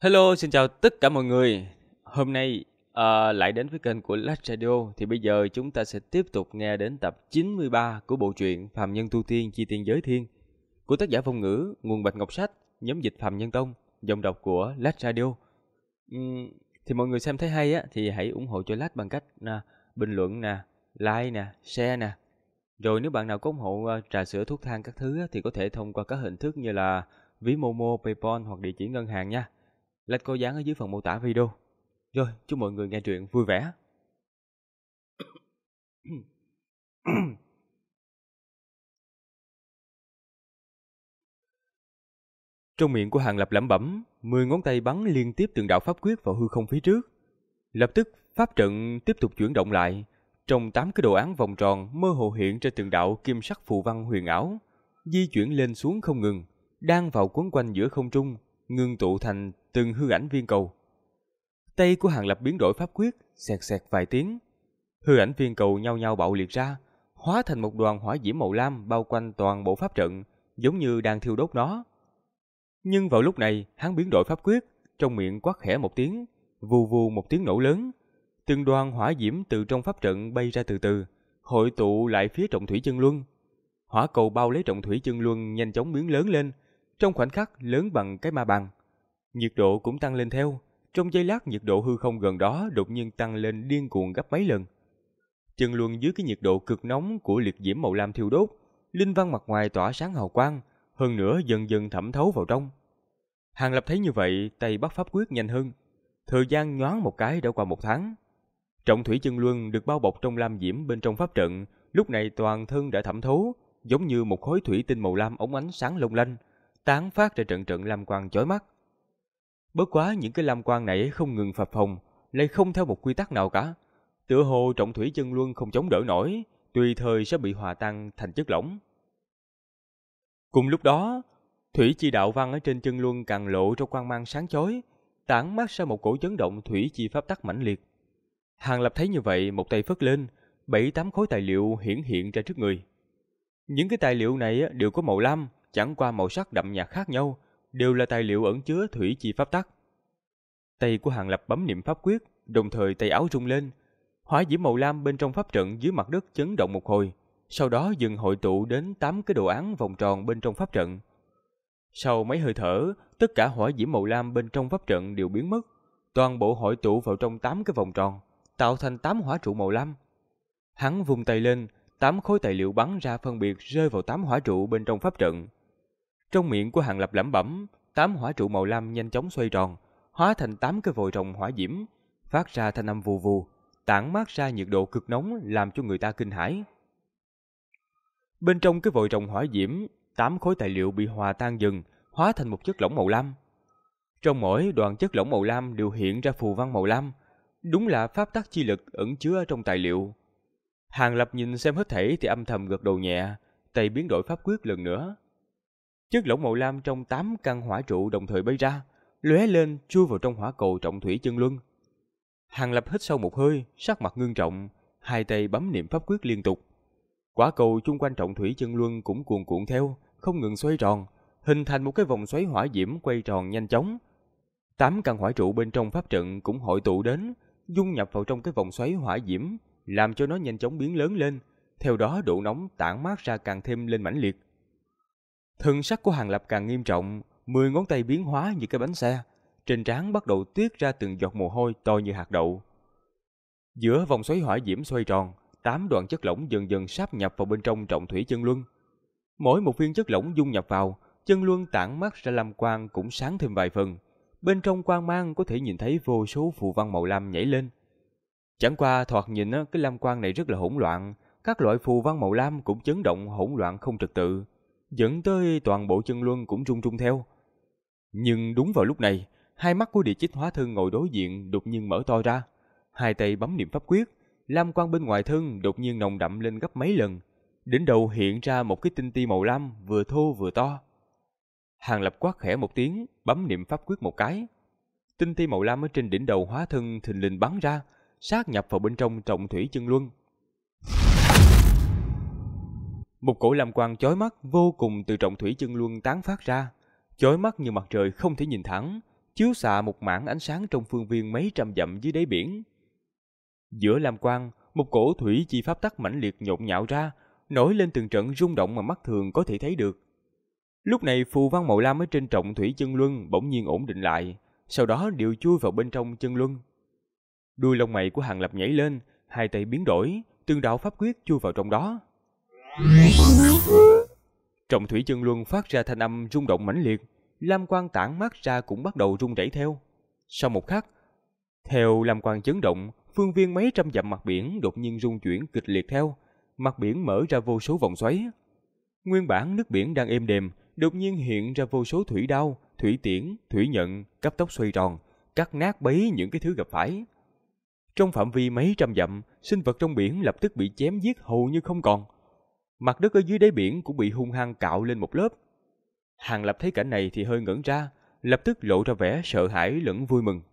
Hello, xin chào tất cả mọi người. Hôm nay lại đến với kênh của Last Radio. Thì bây giờ chúng ta sẽ tiếp tục nghe đến tập 93 của bộ truyện Phàm Nhân Tu Tiên Chi Tiên Giới Thiên của tác giả Phong Ngữ, nguồn Bạch Ngọc Sách, nhóm dịch Phàm Nhân Tông, giọng đọc của Last Radio. Thì mọi người xem thấy hay á thì hãy ủng hộ cho Last bằng cách bình luận nè, like nè, share nè. Rồi nếu bạn nào có ủng hộ trà sữa thuốc thang các thứ á, thì có thể thông qua các hình thức như là ví Momo, PayPal hoặc địa chỉ ngân hàng nha. Link có dán ở dưới phần mô tả video. Rồi, chúc mọi người nghe truyện vui vẻ. Trong miệng của Hàng Lập lẩm bẩm, 10 ngón tay bắn liên tiếp từng đạo pháp quyết vào hư không phía trước. Lập tức, pháp trận tiếp tục chuyển động lại. Trong 8 cái đồ án vòng tròn mơ hồ hiện ra từng đạo kim sắc phù văn huyền ảo, di chuyển lên xuống không ngừng, đang vào quấn quanh giữa không trung, ngưng tụ thành từng hư ảnh viên cầu. Tay của Hàng Lập biến đổi pháp quyết, xẹt xẹt vài tiếng. Hư ảnh viên cầu nhau nhau bạo liệt ra, hóa thành một đoàn hỏa diễm màu lam bao quanh toàn bộ pháp trận, giống như đang thiêu đốt nó. Nhưng vào lúc này, hắn biến đổi pháp quyết, trong miệng quát khẽ một tiếng, vù vù một tiếng nổ lớn. Từng đoàn hỏa diễm từ trong pháp trận bay ra từ từ, hội tụ lại phía Trọng Thủy Chân Luân. Hỏa cầu bao lấy Trọng Thủy Chân Luân nhanh chóng biến lớn lên, trong khoảnh khắc lớn bằng cái ma bằng. Nhiệt độ cũng tăng lên theo. Trong giây lát nhiệt độ hư không gần đó đột nhiên tăng lên điên cuồng gấp mấy lần. Chân Luân dưới cái nhiệt độ cực nóng của liệt diễm màu lam thiêu đốt, linh văn mặt ngoài tỏa sáng hào quang, hơn nữa dần dần thẩm thấu vào trong. Hàng Lập thấy như vậy, tay bắt pháp quyết nhanh hơn. Thời gian nhoáng một cái đã qua 1 tháng. Trọng Thủy Chân Luân được bao bọc trong lam diễm bên trong pháp trận, lúc này toàn thân đã thẩm thấu, giống như một khối thủy tinh màu lam óng ánh sáng long lanh, tán phát ra trận trận lam quang chói mắt. Bất quá những cái lam quang này không ngừng phập phồng, lại không theo một quy tắc nào cả. Tựa hồ Trọng Thủy Chân Luân không chống đỡ nổi, tùy thời sẽ bị hòa tan thành chất lỏng. Cùng lúc đó, thủy chi đạo văn ở trên chân luân càng lộ ra quang mang sáng chói, tản mát ra một cổ chấn động thủy chi pháp tắc mãnh liệt. Hàng Lập thấy như vậy, một tay phất lên, 7-8 khối tài liệu hiển hiện ra trước người. Những cái tài liệu này đều có màu lam, chẳng qua màu sắc đậm nhạt khác nhau, đều là tài liệu ẩn chứa thủy chi pháp tắc. Tay của Hàng Lập bấm niệm pháp quyết, đồng thời tay áo rung lên. Hỏa diễm màu lam bên trong pháp trận dưới mặt đất chấn động một hồi, sau đó dần hội tụ đến 8 cái đồ án vòng tròn bên trong pháp trận. Sau mấy hơi thở, tất cả hỏa diễm màu lam bên trong pháp trận đều biến mất, toàn bộ hội tụ vào trong 8 cái vòng tròn, tạo thành 8 hỏa trụ màu lam. Hắn vung tay lên, 8 khối tài liệu bắn ra phân biệt rơi vào 8 hỏa trụ bên trong pháp trận. Trong miệng của Hàng Lập lẩm bẩm, 8 hỏa trụ màu lam nhanh chóng xoay tròn, hóa thành 8 cái vòi rồng hỏa diễm, phát ra thanh âm vù vù, tản mát ra nhiệt độ cực nóng làm cho người ta kinh hãi. Bên trong cái vòi rồng hỏa diễm, 8 khối tài liệu bị hòa tan dần, hóa thành một chất lỏng màu lam. Trong mỗi đoàn chất lỏng màu lam đều hiện ra phù văn màu lam, đúng là pháp tắc chi lực ẩn chứa ở trong tài liệu. Hàng Lập nhìn xem hết thảy thì âm thầm gật đầu nhẹ, tay biến đổi pháp quyết lần nữa. Chất lỏng màu lam trong 8 căn hỏa trụ đồng thời bay ra, lóe lên chui vào trong hỏa cầu Trọng Thủy Chân Luân. Hàng Lập hít sâu một hơi, sắc mặt ngưng trọng, hai tay bấm niệm pháp quyết liên tục. Quả cầu chung quanh Trọng Thủy Chân Luân cũng cuồn cuộn theo, không ngừng xoay tròn, hình thành một cái vòng xoáy hỏa diễm quay tròn nhanh chóng. 8 căn hỏa trụ bên trong pháp trận cũng hội tụ đến, dung nhập vào trong cái vòng xoáy hỏa diễm, làm cho nó nhanh chóng biến lớn lên, theo đó độ nóng tản mát ra càng thêm lên mãnh liệt. Thân sắc của Hàng Lập càng nghiêm trọng, 10 ngón tay biến hóa như cái bánh xe, trên trán bắt đầu tiết ra từng giọt mồ hôi to như hạt đậu. Giữa vòng xoáy hỏa diễm xoay tròn, 8 đoạn chất lỏng dần dần sáp nhập vào bên trong Trọng Thủy Chân Luân. Mỗi một viên chất lỏng dung nhập vào, chân luân tản mát ra lam quang cũng sáng thêm vài phần. Bên trong quang mang có thể nhìn thấy vô số phù văn màu lam nhảy lên. Chẳng qua thoạt nhìn cái lam quang này rất là hỗn loạn, các loại phù văn màu lam cũng chấn động hỗn loạn không trật tự, dẫn tới toàn bộ chân luân cũng rung rung theo. Nhưng đúng vào lúc này, hai mắt của Địa Chích Hóa Thân ngồi đối diện đột nhiên mở to ra, hai tay bấm niệm pháp quyết, lam quang bên ngoài thân đột nhiên nồng đậm lên gấp mấy lần, đỉnh đầu hiện ra một cái tinh ti màu lam vừa thô vừa to. Hàng Lập quát khẽ một tiếng, bấm niệm pháp quyết một cái. Tinh ti màu lam ở trên đỉnh đầu hóa thân thình lình bắn ra, sát nhập vào bên trong Trọng Thủy Chân Luân. Một cổ lam quang chói mắt vô cùng từ Trọng Thủy Chân Luân tán phát ra, chói mắt như mặt trời không thể nhìn thẳng, chiếu xạ một mảng ánh sáng trong phương viên mấy trăm dặm dưới đáy biển. Giữa lam quang, một cổ thủy chi pháp tắc mãnh liệt nhộn nhạo ra, nổi lên từng trận rung động mà mắt thường có thể thấy được. Lúc này phù văn màu lam ở trên trọng thủy chân luân bỗng nhiên ổn định lại, sau đó đều chui vào bên trong chân luân. Đuôi lông mày của Hàng Lập nhảy lên, hai tay biến đổi, từng đạo pháp quyết chui vào trong đó. Trọng thủy chân luân phát ra thanh âm rung động mãnh liệt, lam quang tản mát ra cũng bắt đầu rung rẩy theo. Sau một khắc, theo lam quang chấn động, phương viên mấy trăm dặm mặt biển đột nhiên rung chuyển kịch liệt theo, mặt biển mở ra vô số vòng xoáy. Nguyên bản nước biển đang êm đềm, đột nhiên hiện ra vô số thủy đao, thủy tiễn, thủy nhận, cấp tốc xoay tròn, cắt nát bấy những cái thứ gặp phải. Trong phạm vi mấy trăm dặm, sinh vật trong biển lập tức bị chém giết hầu như không còn. Mặt đất ở dưới đáy biển cũng bị hung hăng cạo lên một lớp. Hàng Lập thấy cảnh này thì hơi ngẩn ra, lập tức lộ ra vẻ sợ hãi lẫn vui mừng.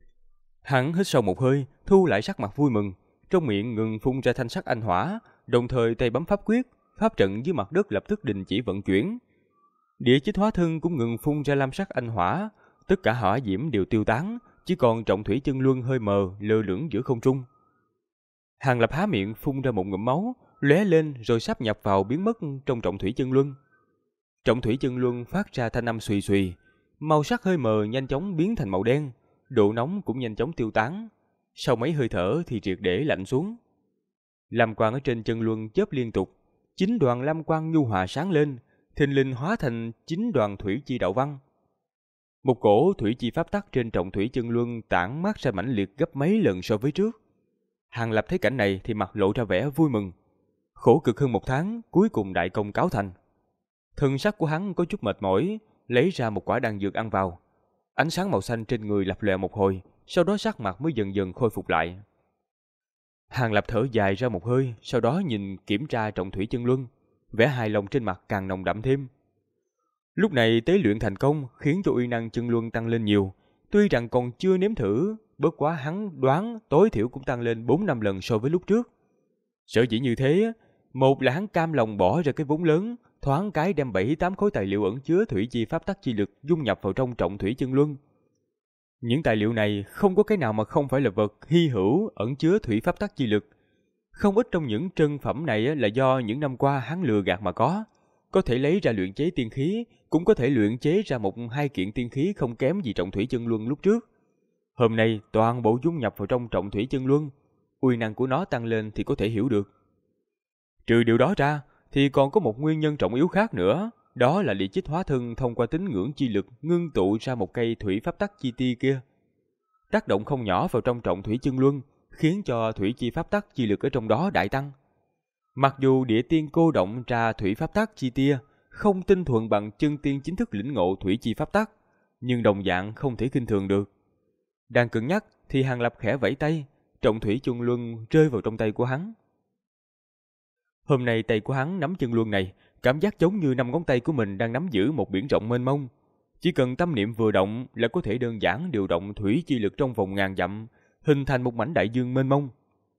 Hắn hít sâu một hơi, thu lại sắc mặt vui mừng, trong miệng ngừng phun ra thanh sắc anh hỏa, đồng thời tay bấm pháp quyết, pháp trận dưới mặt đất lập tức đình chỉ vận chuyển. Địa chích hóa thân cũng ngừng phun ra lam sắc anh hỏa, tất cả hỏa diễm đều tiêu tán, chỉ còn trọng thủy chân luân hơi mờ lơ lửng giữa không trung. Hàng Lập há miệng phun ra một ngụm máu, lóe lên rồi sáp nhập vào biến mất trong trọng thủy chân luân. Trọng thủy chân luân phát ra thanh âm xùy xùy, màu sắc hơi mờ nhanh chóng biến thành màu đen, độ nóng cũng nhanh chóng tiêu tán. Sau mấy hơi thở thì triệt để lạnh xuống. Lam quang ở trên chân luân chớp liên tục, 9 đoàn lam quang nhu hòa sáng lên, thình lình hóa thành 9 đoàn thủy chi đạo văn. Một cổ thủy chi pháp tắc trên trọng thủy chân luân tản mát ra mãnh liệt gấp mấy lần so với trước. Hàng Lập thấy cảnh này thì mặt lộ ra vẻ vui mừng. Khổ cực hơn một tháng, cuối cùng đại công cáo thành. Thân sắc của hắn có chút mệt mỏi, lấy ra một quả đan dược ăn vào. Ánh sáng màu xanh trên người lập lòe một hồi, sau đó sắc mặt mới dần dần khôi phục lại. Hàng Lập thở dài ra một hơi, sau đó nhìn kiểm tra trọng thủy chân luân, vẻ hài lòng trên mặt càng nồng đậm thêm. Lúc này tế luyện thành công khiến cho uy năng chân luân tăng lên nhiều, tuy rằng còn chưa nếm thử, bất quá hắn đoán tối thiểu cũng tăng lên 4-5 lần so với lúc trước. Sở dĩ như thế, một là hắn cam lòng bỏ ra cái vốn lớn, thoáng cái đem 7-8 khối tài liệu ẩn chứa thủy chi pháp tắc chi lực dung nhập vào trong trọng thủy chân luân. Những tài liệu này không có cái nào mà không phải là vật hy hữu ẩn chứa thủy pháp tắc chi lực. Không ít trong những trân phẩm này là do những năm qua hắn lừa gạt mà có thể lấy ra luyện chế tiên khí, cũng có thể luyện chế ra 1-2 kiện tiên khí không kém gì trọng thủy chân luân lúc trước. Hôm nay toàn bộ dung nhập vào trong trọng thủy chân luân, uy năng của nó tăng lên thì có thể hiểu được. Trừ điều đó ra, thì còn có một nguyên nhân trọng yếu khác nữa, đó là địa chích hóa thân thông qua tín ngưỡng chi lực ngưng tụ ra một cây thủy pháp tắc chi ti kia. Tác động không nhỏ vào trong trọng thủy chân luân, khiến cho thủy chi pháp tắc chi lực ở trong đó đại tăng. Mặc dù địa tiên cô động ra thủy pháp tắc chi tia, không tinh thuần bằng chân tiên chính thức lĩnh ngộ thủy chi pháp tắc, nhưng đồng dạng không thể khinh thường được. Đang cân nhắc thì Hàng Lập khẽ vẫy tay, trọng thủy chân luân rơi vào trong tay của hắn. Hôm nay tay của hắn nắm chân luân này, cảm giác giống như 5 ngón tay của mình đang nắm giữ một biển rộng mênh mông. Chỉ cần tâm niệm vừa động là có thể đơn giản điều động thủy chi lực trong vòng ngàn dặm, hình thành một mảnh đại dương mênh mông.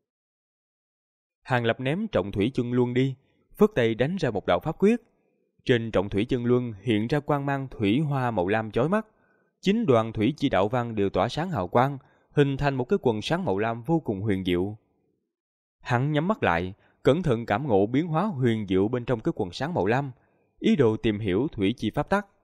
Hàng Lập ném trọng thủy chân luân đi, phất tay đánh ra một đạo pháp quyết. Trên trọng thủy chân luân hiện ra quang mang thủy hoa màu lam chói mắt. 9 đoàn thủy chi đạo văn đều tỏa sáng hào quang, hình thành một cái quần sáng màu lam vô cùng huyền diệu. Hắn nhắm mắt lại, cẩn thận cảm ngộ biến hóa huyền diệu bên trong cái quần sáng màu lam, ý đồ tìm hiểu thủy chi pháp tắc.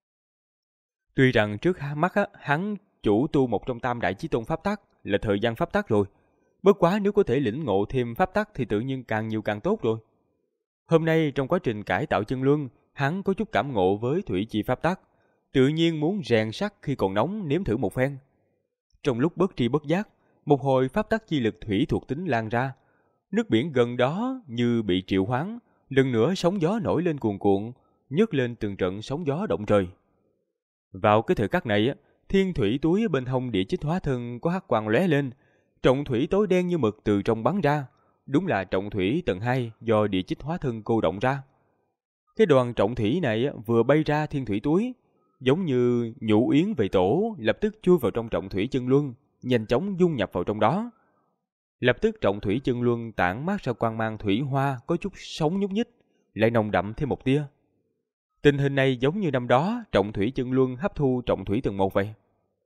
Tuy rằng trước mắt hắn chủ tu một trong tam đại chí tôn pháp tắc là thời gian pháp tắc rồi, bất quá nếu có thể lĩnh ngộ thêm pháp tắc thì tự nhiên càng nhiều càng tốt rồi. Hôm nay trong quá trình cải tạo chân luân, hắn có chút cảm ngộ với thủy chi pháp tắc, tự nhiên muốn rèn sắt khi còn nóng nếm thử một phen. Trong lúc bất tri bất giác, một hồi pháp tắc chi lực thủy thuộc tính lan ra. Nước biển gần đó như bị triệu hoán, lần nữa sóng gió nổi lên cuồn cuộn, nhấc lên từng trận sóng gió động trời. Vào cái thời khắc này, thiên thủy túi bên hông địa chích hóa thân có hắc quang lóe lên, trọng thủy tối đen như mực từ trong bắn ra, đúng là trọng thủy tầng 2 do địa chích hóa thân cô động ra. Cái đoàn trọng thủy này vừa bay ra thiên thủy túi, giống như nhũ yến về tổ, lập tức chui vào trong trọng thủy chân luân, nhanh chóng dung nhập vào trong đó. Lập tức trọng thủy chân luân tản mát ra quang mang thủy hoa có chút sóng nhúc nhích, lại nồng đậm thêm một tia. Tình hình này giống như năm đó trọng thủy chân luân hấp thu trọng thủy tầng 1 vậy.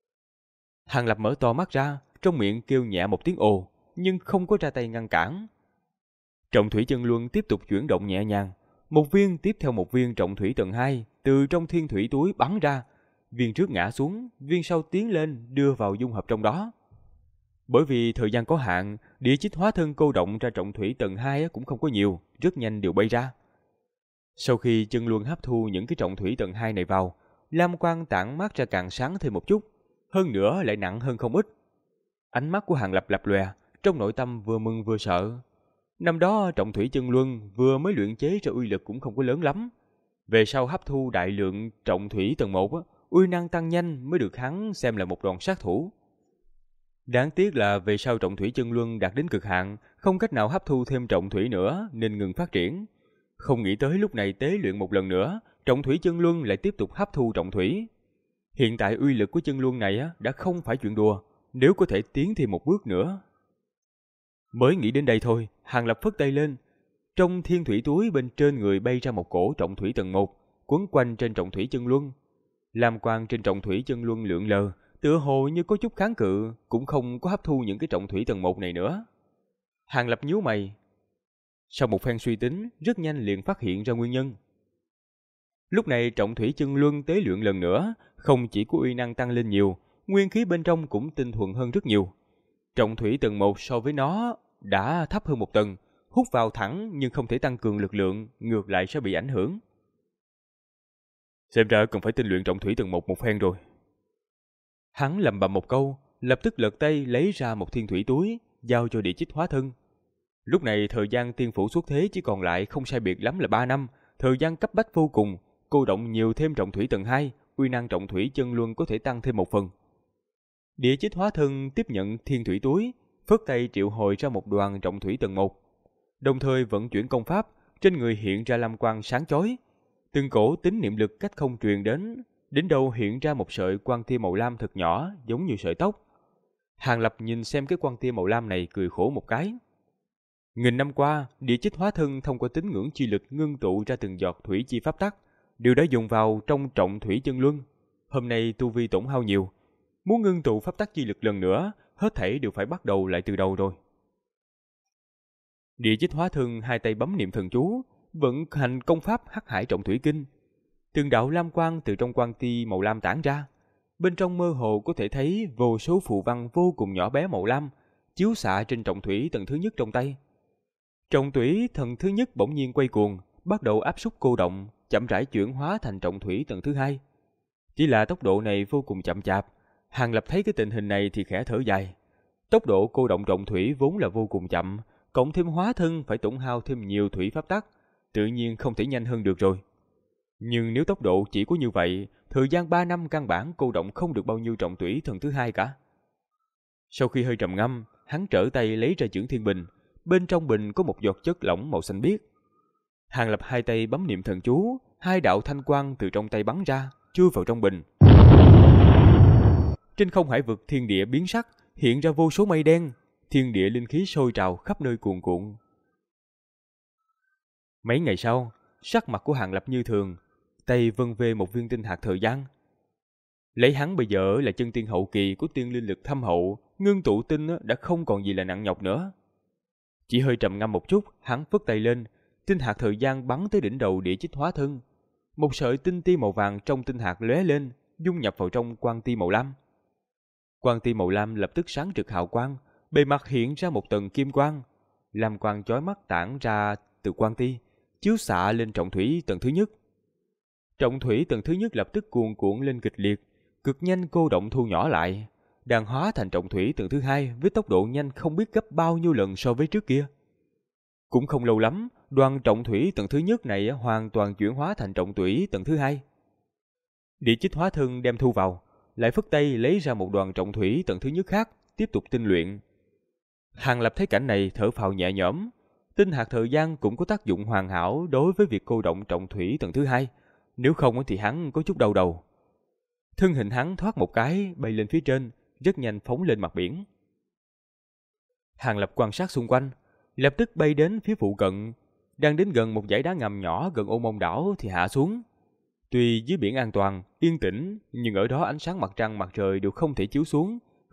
Hàng Lập mở to mắt ra, trong miệng kêu nhẹ một tiếng ồ, nhưng không có ra tay ngăn cản. Trọng thủy chân luân tiếp tục chuyển động nhẹ nhàng, một viên tiếp theo một viên trọng thủy tầng 2 từ trong thiên thủy túi bắn ra, viên trước ngã xuống, viên sau tiến lên đưa vào dung hợp trong đó. Bởi vì thời gian có hạn, địa chích hóa thân cô động ra trọng thủy tầng 2 cũng không có nhiều, rất nhanh đều bay ra. Sau khi chân luân hấp thu những cái trọng thủy tầng 2 này vào, lam quang tản mát ra càng sáng thêm một chút, hơn nữa lại nặng hơn không ít. Ánh mắt của Hàng Lập lập lòe, trong nội tâm vừa mừng vừa sợ. Năm đó trọng thủy chân luân vừa mới luyện chế ra uy lực cũng không có lớn lắm. Về sau hấp thu đại lượng trọng thủy tầng 1, uy năng tăng nhanh mới được hắn xem là một đòn sát thủ. Đáng tiếc là về sau trọng thủy chân luân đạt đến cực hạn, không cách nào hấp thu thêm trọng thủy nữa nên ngừng phát triển. Không nghĩ tới lúc này tế luyện một lần nữa, trọng thủy chân luân lại tiếp tục hấp thu trọng thủy. Hiện tại uy lực của chân luân này đã không phải chuyện đùa, nếu có thể tiến thêm một bước nữa. Mới nghĩ đến đây thôi, Hàng Lập phất tay lên. Trong thiên thủy túi bên trên người bay ra một cổ trọng thủy tầng 1, quấn quanh trên trọng thủy chân luân. Lam quang trên trọng thủy chân luân lượn lờ, tựa hồ như có chút kháng cự, cũng không có hấp thu những cái trọng thủy tầng 1 này nữa. Hàng Lập nhíu mày. Sau một phen suy tính, rất nhanh liền phát hiện ra nguyên nhân. Lúc này trọng thủy chân luân tế luyện lần nữa, không chỉ có uy năng tăng lên nhiều, nguyên khí bên trong cũng tinh thuần hơn rất nhiều. Trọng thủy tầng 1 so với nó đã thấp hơn một tầng, hút vào thẳng nhưng không thể tăng cường lực lượng, ngược lại sẽ bị ảnh hưởng. Xem ra cần phải tinh luyện trọng thủy tầng 1 một phen rồi. Hắn lẩm bẩm một câu, lập tức lật tay lấy ra một thiên thủy túi, giao cho địa chích hóa thân. Lúc này thời gian tiên phủ xuất thế chỉ còn lại không sai biệt lắm là 3 năm, thời gian cấp bách vô cùng, cô động nhiều thêm trọng thủy tầng 2, uy năng trọng thủy chân luân có thể tăng thêm một phần. Địa chích hóa thân tiếp nhận thiên thủy túi, phất tay triệu hồi ra một đoàn trọng thủy tầng 1. Đồng thời vận chuyển công pháp, trên người hiện ra lam quang sáng chói. Từng cổ tín niệm lực cách không truyền đến đâu hiện ra một sợi quang tia màu lam thật nhỏ, giống như sợi tóc. Hàng Lập nhìn xem cái quang tia màu lam này cười khổ một cái. Nghìn năm qua, địa chích hóa thân thông qua tín ngưỡng chi lực ngưng tụ ra từng giọt thủy chi pháp tắc, đều đã dùng vào trong trọng thủy chân luân. Hôm nay tu vi tổn hao nhiều, muốn ngưng tụ pháp tắc chi lực lần nữa, hết thảy đều phải bắt đầu lại từ đầu rồi. Địa chích hóa thân hai tay bấm niệm thần chú, vận hành công pháp Hắc Hải Trọng Thủy Kinh. Từng đạo lam quang từ trong quang ti màu lam tản ra, bên trong mơ hồ có thể thấy vô số phù văn vô cùng nhỏ bé màu lam chiếu xạ trên trọng thủy tầng thứ nhất trong tay. Trọng thủy tầng thứ nhất bỗng nhiên quay cuồng, bắt đầu áp suất cô động, chậm rãi chuyển hóa thành trọng thủy tầng thứ hai. Chỉ là tốc độ này vô cùng chậm chạp. Hàng Lập thấy cái tình hình này thì khẽ thở dài. Tốc độ cô động trọng thủy vốn là vô cùng chậm, cộng thêm hóa thân phải tổn hao thêm nhiều thủy pháp tắc, tự nhiên không thể nhanh hơn được rồi. Nhưng nếu tốc độ chỉ có như vậy, thời gian 3 năm căn bản cô động không được bao nhiêu trọng thủy tầng thứ hai cả. Sau khi hơi trầm ngâm, hắn trở tay lấy ra chưởng thiên bình, bên trong bình có một giọt chất lỏng màu xanh biếc. Hàng Lập hai tay bấm niệm thần chú, hai đạo thanh quang từ trong tay bắn ra, chui vào trong bình. Trên không hải vực thiên địa biến sắc, hiện ra vô số mây đen, thiên địa linh khí sôi trào khắp nơi cuồn cuộn. Mấy ngày sau, sắc mặt của Hàng Lập như thường, tay vân về một viên tinh hạt thời gian. Lấy hắn bây giờ là chân tiên hậu kỳ của tiên linh lực thâm hậu, ngưng tụ tinh đã không còn gì là nặng nhọc nữa. Chỉ hơi trầm ngâm một chút, hắn phất tay lên, tinh hạt thời gian bắn tới đỉnh đầu địa chích hóa thân. Một sợi tinh ti màu vàng trong tinh hạt lóe lên, dung nhập vào trong quang ti màu lam. Quang ti màu lam lập tức sáng rực hào quang, bề mặt hiện ra một tầng kim quang, lam quang chói mắt tản ra từ quang ti, chiếu xạ lên trọng thủy tầng thứ nhất. Trọng thủy tầng thứ nhất lập tức cuồn cuộn lên kịch liệt, cực nhanh cô động thu nhỏ lại, đang hóa thành trọng thủy tầng thứ hai với tốc độ nhanh không biết gấp bao nhiêu lần so với trước kia. Cũng không lâu lắm, đoàn trọng thủy tầng thứ nhất này hoàn toàn chuyển hóa thành trọng thủy tầng thứ hai. Địa chích hóa thân đem thu vào, lại phất tay lấy ra một đoàn trọng thủy tầng thứ nhất khác, tiếp tục tinh luyện. Hàng Lập thấy cảnh này thở phào nhẹ nhõm, tinh hạt thời gian cũng có tác dụng hoàn hảo đối với việc cô động trọng thủy tầng thứ hai, nếu không thì hắn có chút đau đầu. Thân hình hắn thoát một cái bay lên phía trên, rất nhanh phóng lên mặt biển. Hàng Lập quan sát xung quanh, lập tức bay đến phía phụ cận, đang đến gần một dãy đá ngầm nhỏ gần Ô Môn đảo thì hạ xuống. Tuy dưới biển an toàn, yên tĩnh, nhưng ở đó ánh sáng mặt trăng mặt trời đều không thể chiếu xuống,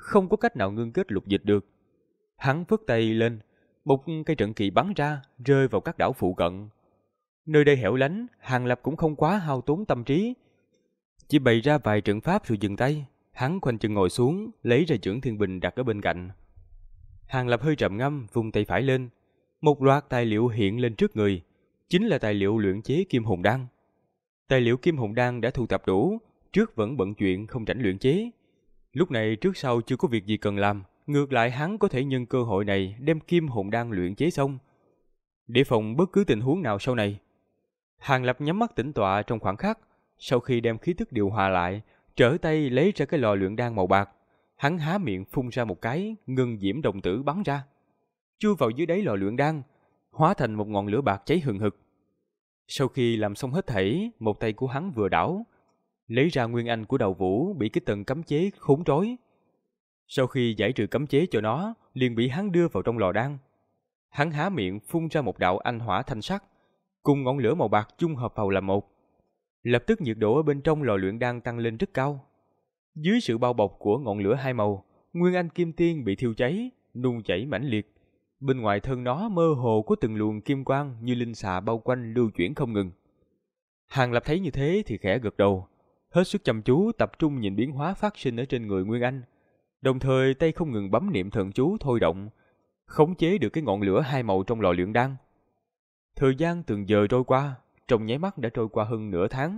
không có cách nào ngưng kết lục dịch được. Hắn phất tay lên, một cây trận kỳ bắn ra, rơi vào các đảo phụ cận. Nơi đây hẻo lánh, Hàng Lập cũng không quá hao tốn tâm trí, chỉ bày ra vài trận pháp rồi dừng tay. Hắn khoanh chân ngồi xuống, lấy ra chưởng thiên bình đặt ở bên cạnh. Hàng Lập hơi trầm ngâm, vung tay phải lên, một loạt tài liệu hiện lên trước người, chính là tài liệu luyện chế kim hồn đan. Tài liệu kim hồn đan đã thu thập đủ, trước vẫn bận chuyện không rảnh luyện chế. Lúc này trước sau chưa có việc gì cần làm, ngược lại hắn có thể nhân cơ hội này đem kim hồn đan luyện chế xong, để phòng bất cứ tình huống nào sau này. Hàng Lập nhắm mắt tĩnh tọa trong khoảng khắc, sau khi đem khí tức điều hòa lại, trở tay lấy ra cái lò luyện đan màu bạc. Hắn há miệng phun ra một cái, ngân diễm đồng tử bắn ra, chui vào dưới đáy lò luyện đan, hóa thành một ngọn lửa bạc cháy hừng hực. Sau khi làm xong hết thảy, một tay của hắn vừa đảo, lấy ra nguyên anh của Đào Vũ bị cái tầng cấm chế khốn trói. Sau khi giải trừ cấm chế cho nó, liền bị hắn đưa vào trong lò đan. Hắn há miệng phun ra một đạo anh hỏa thanh sắc, cùng ngọn lửa màu bạc chung hợp vào làm một. Lập tức nhiệt độ ở bên trong lò luyện đan tăng lên rất cao. Dưới sự bao bọc của ngọn lửa hai màu, nguyên anh kim tiên bị thiêu cháy, nung chảy mãnh liệt. Bên ngoài thân nó mơ hồ có từng luồng kim quang như linh xà bao quanh lưu chuyển không ngừng. Hàng Lập thấy như thế thì khẽ gật đầu, hết sức chăm chú tập trung nhìn biến hóa phát sinh ở trên người Nguyên Anh, đồng thời tay không ngừng bấm niệm thần chú thôi động, khống chế được cái ngọn lửa hai màu trong lò luyện đan. Thời gian từng giờ trôi qua, trong nháy mắt đã trôi qua hơn nửa tháng.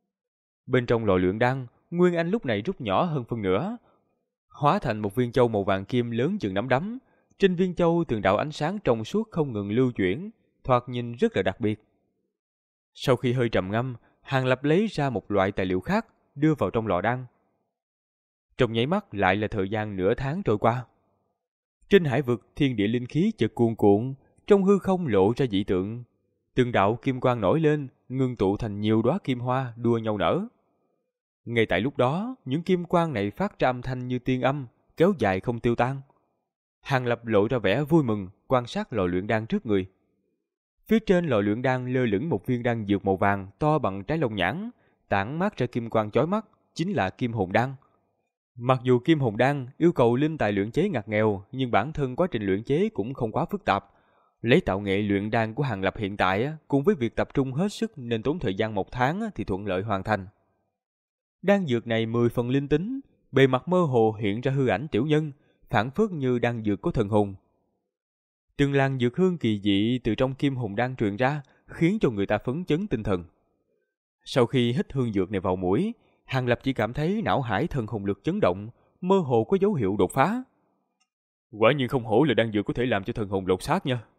Bên trong lò luyện đan, Nguyên Anh lúc này rút nhỏ hơn phân nửa, hóa thành một viên châu màu vàng kim lớn chừng nắm đấm. Trên viên châu từng đạo ánh sáng trong suốt không ngừng lưu chuyển, thoạt nhìn rất là đặc biệt. Sau khi hơi trầm ngâm, Hàng Lập lấy ra một loại tài liệu khác, đưa vào trong lò đan. Trong nháy mắt lại là thời gian nửa tháng trôi qua. Trên hải vực, thiên địa linh khí chợt cuồn cuộn, trong hư không lộ ra dị tượng. Từng đạo kim quang nổi lên, ngưng tụ thành nhiều đóa kim hoa đua nhau nở. Ngay tại lúc đó, những kim quang này phát ra âm thanh như tiên âm, kéo dài không tiêu tan. Hàng Lập lộ ra vẻ vui mừng, quan sát lò luyện đan trước người. Phía trên lò luyện đan lơ lửng một viên đan dược màu vàng to bằng trái lông nhãn, tản mát ra kim quang chói mắt, chính là kim hồn đan. Mặc dù kim hồn đan yêu cầu linh tài luyện chế ngặt nghèo, nhưng bản thân quá trình luyện chế cũng không quá phức tạp. Lấy tạo nghệ luyện đan của Hàng Lập hiện tại, cùng với việc tập trung hết sức nên tốn thời gian 1 tháng thì thuận lợi hoàn thành. Đan dược này 10 phần linh tính, bề mặt mơ hồ hiện ra hư ảnh tiểu nhân, phảng phất như đan dược có thần hồn. Từng làn dược hương kỳ dị từ trong kim hồn đan truyền ra, khiến cho người ta phấn chấn tinh thần. Sau khi hít hương dược này vào mũi, Hàng Lập chỉ cảm thấy não hải thần hồn lực chấn động, mơ hồ có dấu hiệu đột phá. Quả nhiên không hổ là đan dược có thể làm cho thần hồn lột xác nha.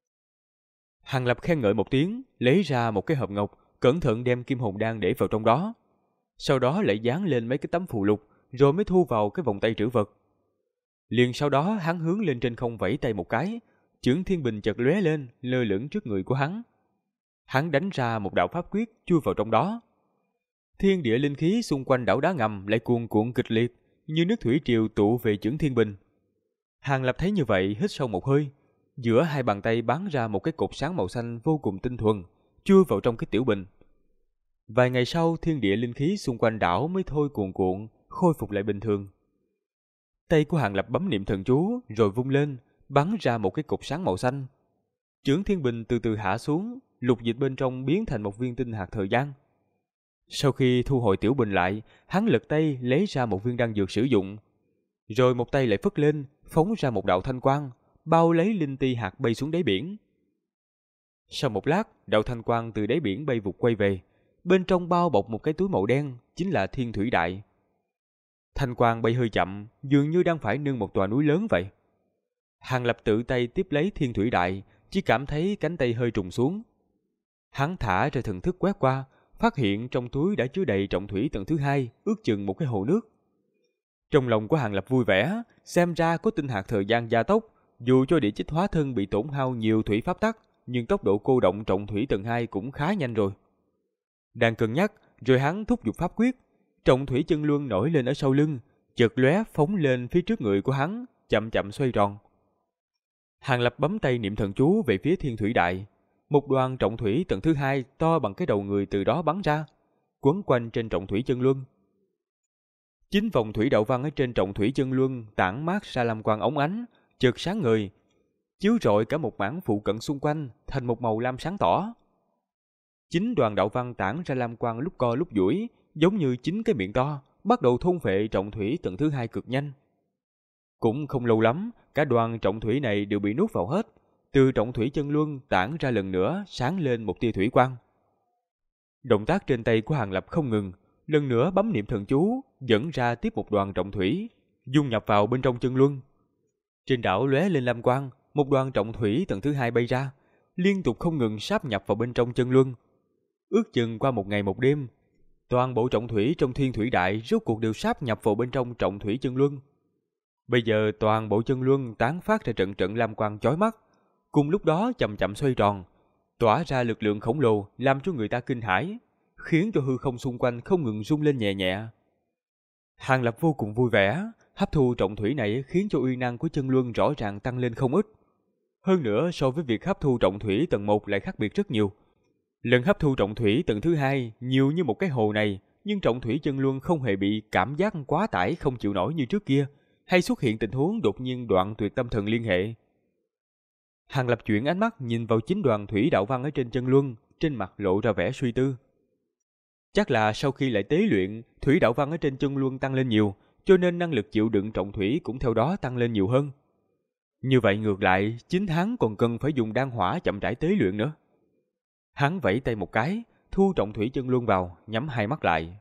Hàng Lập khen ngợi một tiếng, lấy ra một cái hộp ngọc, cẩn thận đem kim hồn đan để vào trong đó. Sau đó lại dán lên mấy cái tấm phù lục, rồi mới thu vào cái vòng tay trữ vật. Liền sau đó hắn hướng lên trên không vẫy tay một cái, chưởng thiên bình chợt lóe lên, lơ lửng trước người của hắn. Hắn đánh ra một đạo pháp quyết chui vào trong đó. Thiên địa linh khí xung quanh đảo đá ngầm lại cuồn cuộn kịch liệt, như nước thủy triều tụ về chưởng thiên bình. Hàng Lập thấy như vậy, hít sâu một hơi, giữa hai bàn tay bắn ra một cái cột sáng màu xanh vô cùng tinh thuần, chui vào trong cái tiểu bình. Vài ngày sau, thiên địa linh khí xung quanh đảo mới thôi cuồn cuộn, khôi phục lại bình thường. Tay của Hàng Lập bấm niệm thần chú, rồi vung lên, bắn ra một cái cột sáng màu xanh. Chưởng thiên bình từ từ hạ xuống, lục dịch bên trong biến thành một viên tinh hạt thời gian. Sau khi thu hồi tiểu bình lại, hắn lật tay lấy ra một viên đan dược sử dụng, rồi một tay lại phất lên, phóng ra một đạo thanh quang, bao lấy linh ti hạt bay xuống đáy biển. Sau một lát, đạo thanh quang từ đáy biển bay vụt quay về, bên trong bao bọc một cái túi màu đen, chính là thiên thủy đại. Thanh quang bay hơi chậm, dường như đang phải nâng một tòa núi lớn vậy. Hàng Lập tự tay tiếp lấy thiên thủy đại, chỉ cảm thấy cánh tay hơi trùng xuống. Hắn thả ra thần thức quét qua, phát hiện trong túi đã chứa đầy trọng thủy tầng thứ 2, ước chừng một cái hồ nước. Trong lòng của Hàng Lập vui vẻ, xem ra có tinh hạt thời gian gia tốc, dù cho địa chất hóa thân bị tổn hao nhiều thủy pháp tắc, nhưng tốc độ cô động trọng thủy tầng 2 cũng khá nhanh rồi. Đang cân nhắc, rồi hắn thúc giục pháp quyết, trọng thủy chân luân nổi lên ở sau lưng, chợt lóe phóng lên phía trước người của hắn, chậm chậm xoay tròn. Hàng Lập bấm tay niệm thần chú về phía thiên thủy đại, một đoàn trọng thủy tầng thứ 2 to bằng cái đầu người từ đó bắn ra, quấn quanh trên trọng thủy chân luân. Chính vòng thủy đạo văn ở trên trọng thủy chân luân tản mát ra lam quang óng ánh, chợt sáng ngời, chiếu rọi cả một mảng phụ cận xung quanh thành một màu lam sáng tỏ. Chính đoàn đạo văn tản ra lam quang lúc co lúc duỗi, giống như chính cái miệng to, bắt đầu thôn phệ trọng thủy tầng thứ 2 cực nhanh. Cũng không lâu lắm, cả đoàn trọng thủy này đều bị nuốt vào hết. Từ trọng thủy chân luân tản ra lần nữa sáng lên một tia thủy quang. Động tác trên tay của Hàng Lập không ngừng, lần nữa bấm niệm thần chú, dẫn ra tiếp một đoàn trọng thủy, dung nhập vào bên trong chân luân. Trên đảo lóe lên lam quang, một đoàn trọng thủy tầng thứ 2 bay ra, liên tục không ngừng sáp nhập vào bên trong chân luân. Ước chừng qua một ngày một đêm, toàn bộ trọng thủy trong Thiên Thủy Đại rốt cuộc đều sáp nhập vào bên trong trọng thủy chân luân. Bây giờ toàn bộ chân luân tán phát ra trận trận lam quang chói mắt, cùng lúc đó chậm chậm xoay tròn, tỏa ra lực lượng khổng lồ làm cho người ta kinh hãi, khiến cho hư không xung quanh không ngừng rung lên nhẹ nhẹ. Hàng Lập vô cùng vui vẻ, hấp thu trọng thủy này khiến cho uy năng của chân luân rõ ràng tăng lên không ít. Hơn nữa so với việc hấp thu trọng thủy tầng 1 lại khác biệt rất nhiều. Lần hấp thu trọng thủy tầng thứ 2 nhiều như một cái hồ này, nhưng trọng thủy chân luân không hề bị cảm giác quá tải không chịu nổi như trước kia, hay xuất hiện tình huống đột nhiên đoạn tuyệt tâm thần liên hệ. Hàng Lập chuyển ánh mắt nhìn vào chính đoàn thủy đạo văn ở trên chân luân, trên mặt lộ ra vẻ suy tư. Chắc là sau khi lại tế luyện, thủy đạo văn ở trên chân luân tăng lên nhiều, cho nên năng lực chịu đựng trọng thủy cũng theo đó tăng lên nhiều hơn. Như vậy ngược lại, chính hắn còn cần phải dùng đan hỏa chậm rãi tế luyện nữa. Hắn vẫy tay một cái, thu trọng thủy chân luân vào, nhắm hai mắt lại.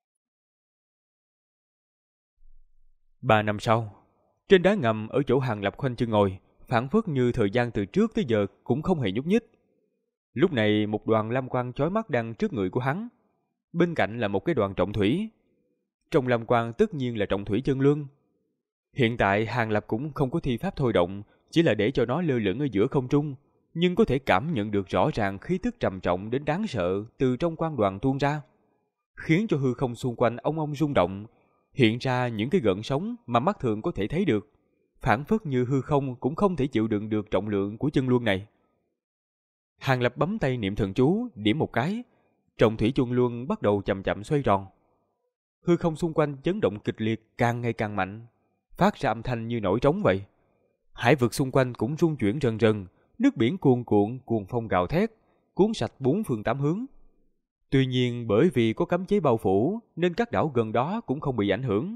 3 năm sau, trên đá ngầm ở chỗ Hàng Lập khoanh chân ngồi, phảng phất như thời gian từ trước tới giờ cũng không hề nhúc nhích. Lúc này một đoàn lam quang chói mắt đang trước người của hắn, bên cạnh là một cái đoàn trọng thủy. Trong lam quang tất nhiên là trọng thủy chân luân. Hiện tại Hàng Lập cũng không có thi pháp thôi động, chỉ là để cho nó lơ lửng ở giữa không trung, nhưng có thể cảm nhận được rõ ràng khí tức trầm trọng đến đáng sợ từ trong quang đoàn tuôn ra, khiến cho hư không xung quanh ong ong rung động, hiện ra những cái gợn sóng mà mắt thường có thể thấy được, phảng phất như hư không cũng không thể chịu đựng được trọng lượng của chân luân này. Hàng Lập bấm tay niệm thần chú, điểm một cái, trọng thủy chân luân bắt đầu chậm chậm xoay tròn. Hư không xung quanh chấn động kịch liệt càng ngày càng mạnh, phát ra âm thanh như nổi trống vậy. Hải vực xung quanh cũng rung chuyển rần rần, nước biển cuồn cuộn, cuồng phong gào thét, cuốn sạch bốn phương tám hướng. Tuy nhiên bởi vì có cấm chế bao phủ nên các đảo gần đó cũng không bị ảnh hưởng.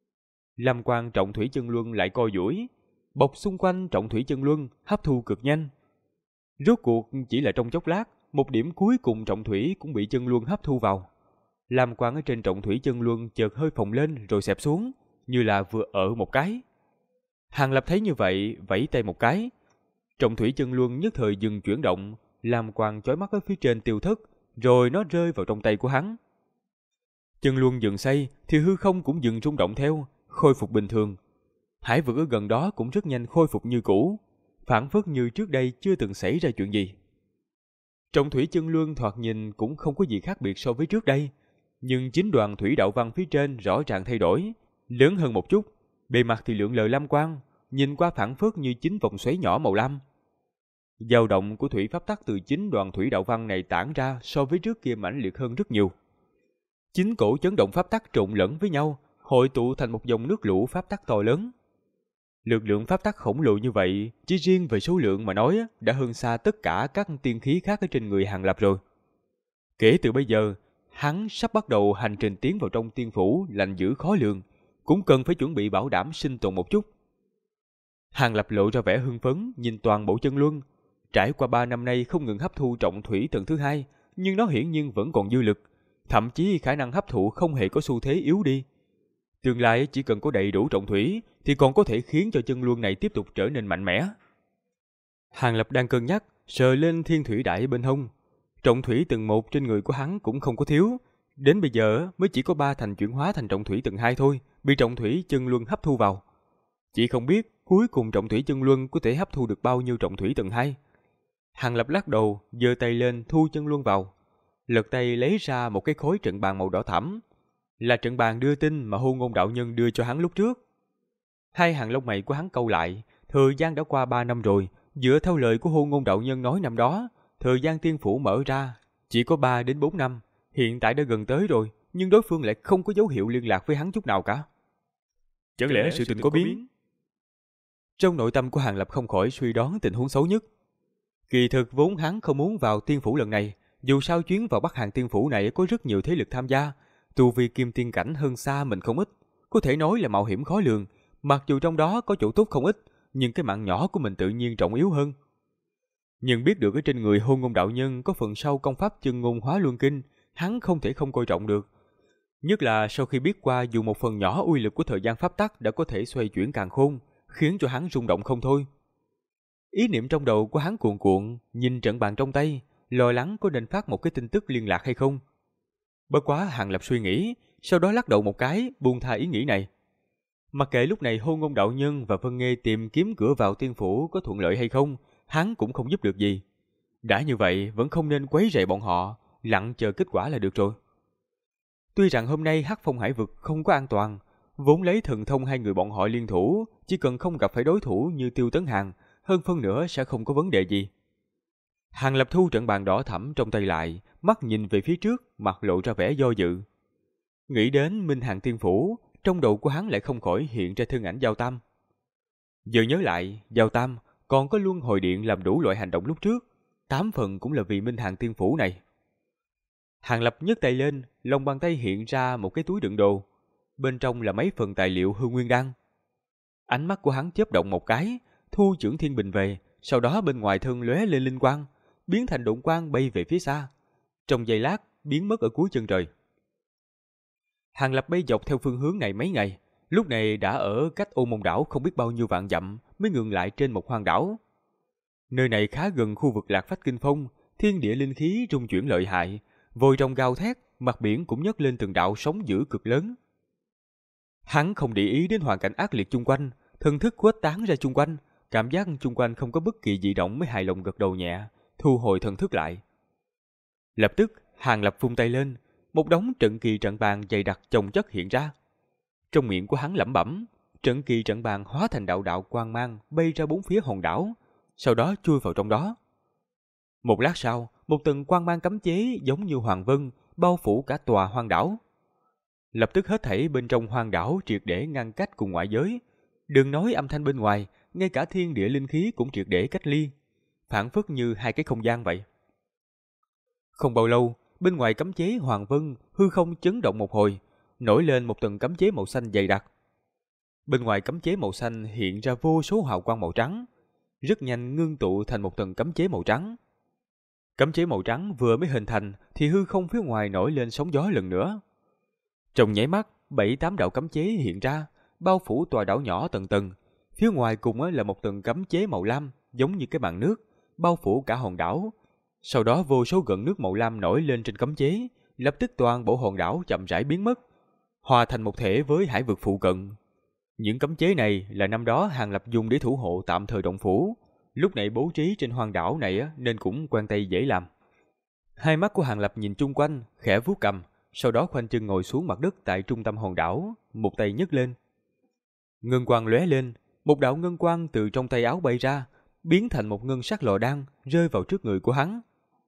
Lam quang trọng thủy chân luân lại co duỗi, bọc xung quanh trọng thủy chân luân, hấp thu cực nhanh. Rốt cuộc chỉ là trong chốc lát, một điểm cuối cùng trọng thủy cũng bị chân luân hấp thu vào. Lam quang ở trên trọng thủy chân luân chợt hơi phồng lên rồi xẹp xuống, như là vừa ở một cái. Hàng Lập thấy như vậy, vẫy tay một cái. Trọng thủy chân luân nhất thời dừng chuyển động, lam quang chói mắt ở phía trên tiêu thất, rồi nó rơi vào trong tay của hắn. Chân luân dừng xoay thì hư không cũng dừng rung động theo, khôi phục bình thường. Hải vực ở gần đó cũng rất nhanh khôi phục như cũ, phảng phất như trước đây chưa từng xảy ra chuyện gì. Trọng thủy chân luân thoạt nhìn cũng không có gì khác biệt so với trước đây, nhưng chính đoàn thủy đạo văn phía trên rõ ràng thay đổi, lớn hơn một chút, bề mặt thì lượn lờ lam quang, nhìn qua phảng phất như chính vòng xoáy nhỏ màu lam. Dao động của thủy pháp tắc từ chính đoàn thủy đạo văn này tản ra so với trước kia mãnh liệt hơn rất nhiều. Chính cổ chấn động pháp tắc trộn lẫn với nhau, hội tụ thành một dòng nước lũ pháp tắc to lớn. Lực lượng pháp tắc khổng lồ như vậy, chỉ riêng về số lượng mà nói đã hơn xa tất cả các tiên khí khác ở trên người Hàng Lập rồi. Kể từ bây giờ, hắn sắp bắt đầu hành trình tiến vào trong tiên phủ lạnh dữ khó lường, cũng cần phải chuẩn bị bảo đảm sinh tồn một chút. Hàng Lập lộ ra vẻ hưng phấn nhìn toàn bộ chân luân. Trải qua 3 năm nay không ngừng hấp thu trọng thủy tầng thứ 2, nhưng nó hiển nhiên vẫn còn dư lực, thậm chí khả năng hấp thụ không hề có xu thế yếu đi. Tương lai chỉ cần có đầy đủ trọng thủy thì còn có thể khiến cho chân luân này tiếp tục trở nên mạnh mẽ. Hàng Lập đang cân nhắc, sờ lên thiên thủy đại bên hông. Trọng thủy tầng 1 trên người của hắn cũng không có thiếu, đến bây giờ mới chỉ có 3 thành chuyển hóa thành trọng thủy tầng 2 thôi, bị trọng thủy chân luân hấp thu vào. Chỉ không biết cuối cùng trọng thủy chân luân có thể hấp thu được bao nhiêu trọng thủy tầng 2. Hàng Lập lắc đầu, giơ tay lên thu chân luân vào, lật tay lấy ra một cái khối trận bàn màu đỏ thẫm, là trận bàn đưa tin mà Hôn Ngôn đạo nhân đưa cho hắn lúc trước. Hai hàng lông mày của hắn cau lại, thời gian đã qua 3 năm rồi, dựa theo lời của Hôn Ngôn đạo nhân nói năm đó, thời gian tiên phủ mở ra chỉ có 3 đến 4 năm, hiện tại đã gần tới rồi, nhưng đối phương lại không có dấu hiệu liên lạc với hắn chút nào cả. Chẳng lẽ sự tình có biến? Trong nội tâm của Hàng Lập không khỏi suy đoán tình huống xấu nhất. Kỳ thực vốn hắn không muốn vào tiên phủ lần này, dù sao chuyến vào Bắc Hàng tiên phủ này có rất nhiều thế lực tham gia, tu vi kim tiên cảnh hơn xa mình không ít, có thể nói là mạo hiểm khó lường, mặc dù trong đó có chỗ tốt không ít, nhưng cái mạng nhỏ của mình tự nhiên trọng yếu hơn. Nhưng biết được ở trên người Hôn Ngôn đạo nhân có phần sau công pháp Chân Ngôn Hóa Luân Kinh, hắn không thể không coi trọng được. Nhất là sau khi biết qua dù một phần nhỏ uy lực của thời gian pháp tắc đã có thể xoay chuyển càn khôn, khiến cho hắn rung động không thôi. Ý niệm trong đầu của hắn cuồn cuộn, nhìn trận bàn trong tay, lo lắng có nên phát một cái tin tức liên lạc hay không. Bất quá Hàng Lập suy nghĩ, sau đó lắc đầu một cái, buông tha ý nghĩ này. Mặc kệ lúc này Hôn Ngôn đạo nhân và Vân Nghê tìm kiếm cửa vào tiên phủ có thuận lợi hay không, hắn cũng không giúp được gì. Đã như vậy, vẫn không nên quấy rầy bọn họ, lặng chờ kết quả là được rồi. Tuy rằng hôm nay Hắc Phong Hải vực không có an toàn, vốn lấy thần thông hai người bọn họ liên thủ, chỉ cần không gặp phải đối thủ như Tiêu Tấn Hàng, hơn phân nữa sẽ không có vấn đề gì. Hàng Lập thu trận bàn đỏ thẫm trong tay lại, mắt nhìn về phía trước, mặt lộ ra vẻ do dự. Nghĩ đến Minh Hàng tiên phủ, trong đầu của hắn lại không khỏi hiện ra thân ảnh Giao Tam. Giờ nhớ lại, Giao Tam còn có luân hồi điện làm đủ loại hành động lúc trước, 8 phần cũng là vì Minh Hàng tiên phủ này. Hàng Lập nhấc tay lên, lòng bàn tay hiện ra một cái túi đựng đồ, bên trong là mấy phần tài liệu hư nguyên đan. Ánh mắt của hắn chớp động một cái, thu chưởng thiên bình về, sau đó bên ngoài thân lóe lên linh quang, biến thành độn quang bay về phía xa. Trong giây lát, biến mất ở cuối chân trời. Hàng Lập bay dọc theo phương hướng này mấy ngày, lúc này đã ở cách Ô Môn đảo không biết bao nhiêu vạn dặm mới ngừng lại trên một hoang đảo. Nơi này khá gần khu vực Lạc Phách Kinh Phong, thiên địa linh khí rung chuyển lợi hại, vòi rồng gào thét, mặt biển cũng nhấc lên từng đạo sóng dữ cực lớn. Hắn không để ý đến hoàn cảnh ác liệt chung quanh, thần thức khuếch tán ra chung quanh, cảm giác chung quanh không có bất kỳ dị động mới hài lòng gật đầu nhẹ, thu hồi thần thức lại. Lập tức, Hàng Lập vung tay lên, một đống trận kỳ trận bàn dày đặc chồng chất hiện ra. Trong miệng của hắn lẩm bẩm, trận kỳ trận bàn hóa thành đạo đạo quang mang bay ra bốn phía hòn đảo, sau đó chui vào trong đó. Một lát sau, một tầng quang mang cấm chế giống như hoàng vân bao phủ cả tòa hoang đảo. Lập tức hết thảy bên trong hoang đảo triệt để ngăn cách cùng ngoại giới. Đừng nói âm thanh bên ngoài, ngay cả thiên địa linh khí cũng triệt để cách ly, phảng phất như hai cái không gian vậy. Không bao lâu, bên ngoài cấm chế hoàng vân, hư không chấn động một hồi, nổi lên một tầng cấm chế màu xanh dày đặc. Bên ngoài cấm chế màu xanh hiện ra vô số hào quang màu trắng, rất nhanh ngưng tụ thành một tầng cấm chế màu trắng. Cấm chế màu trắng vừa mới hình thành thì hư không phía ngoài nổi lên sóng gió lần nữa. Trong nháy mắt, 7-8 đạo cấm chế hiện ra, bao phủ tòa đảo nhỏ tầng tầng. Phía ngoài cùng là một tầng cấm chế màu lam, giống như cái màn nước, bao phủ cả hòn đảo. Sau đó vô số gợn nước màu lam nổi lên trên cấm chế, lập tức toàn bộ hòn đảo chậm rãi biến mất, hòa thành một thể với hải vực phụ cận. Những cấm chế này là năm đó Hàng Lập dùng để thủ hộ tạm thời động phủ, lúc này bố trí trên hoang đảo này nên cũng quen tay dễ làm. Hai mắt của Hàng Lập nhìn chung quanh, khẽ vuốt cầm, sau đó khoanh chân ngồi xuống mặt đất tại trung tâm hòn đảo, một tay nhấc lên. Ngân quang lóe lên, một đạo ngân quang từ trong tay áo bay ra, biến thành một ngân sắc lò đan rơi vào trước người của hắn.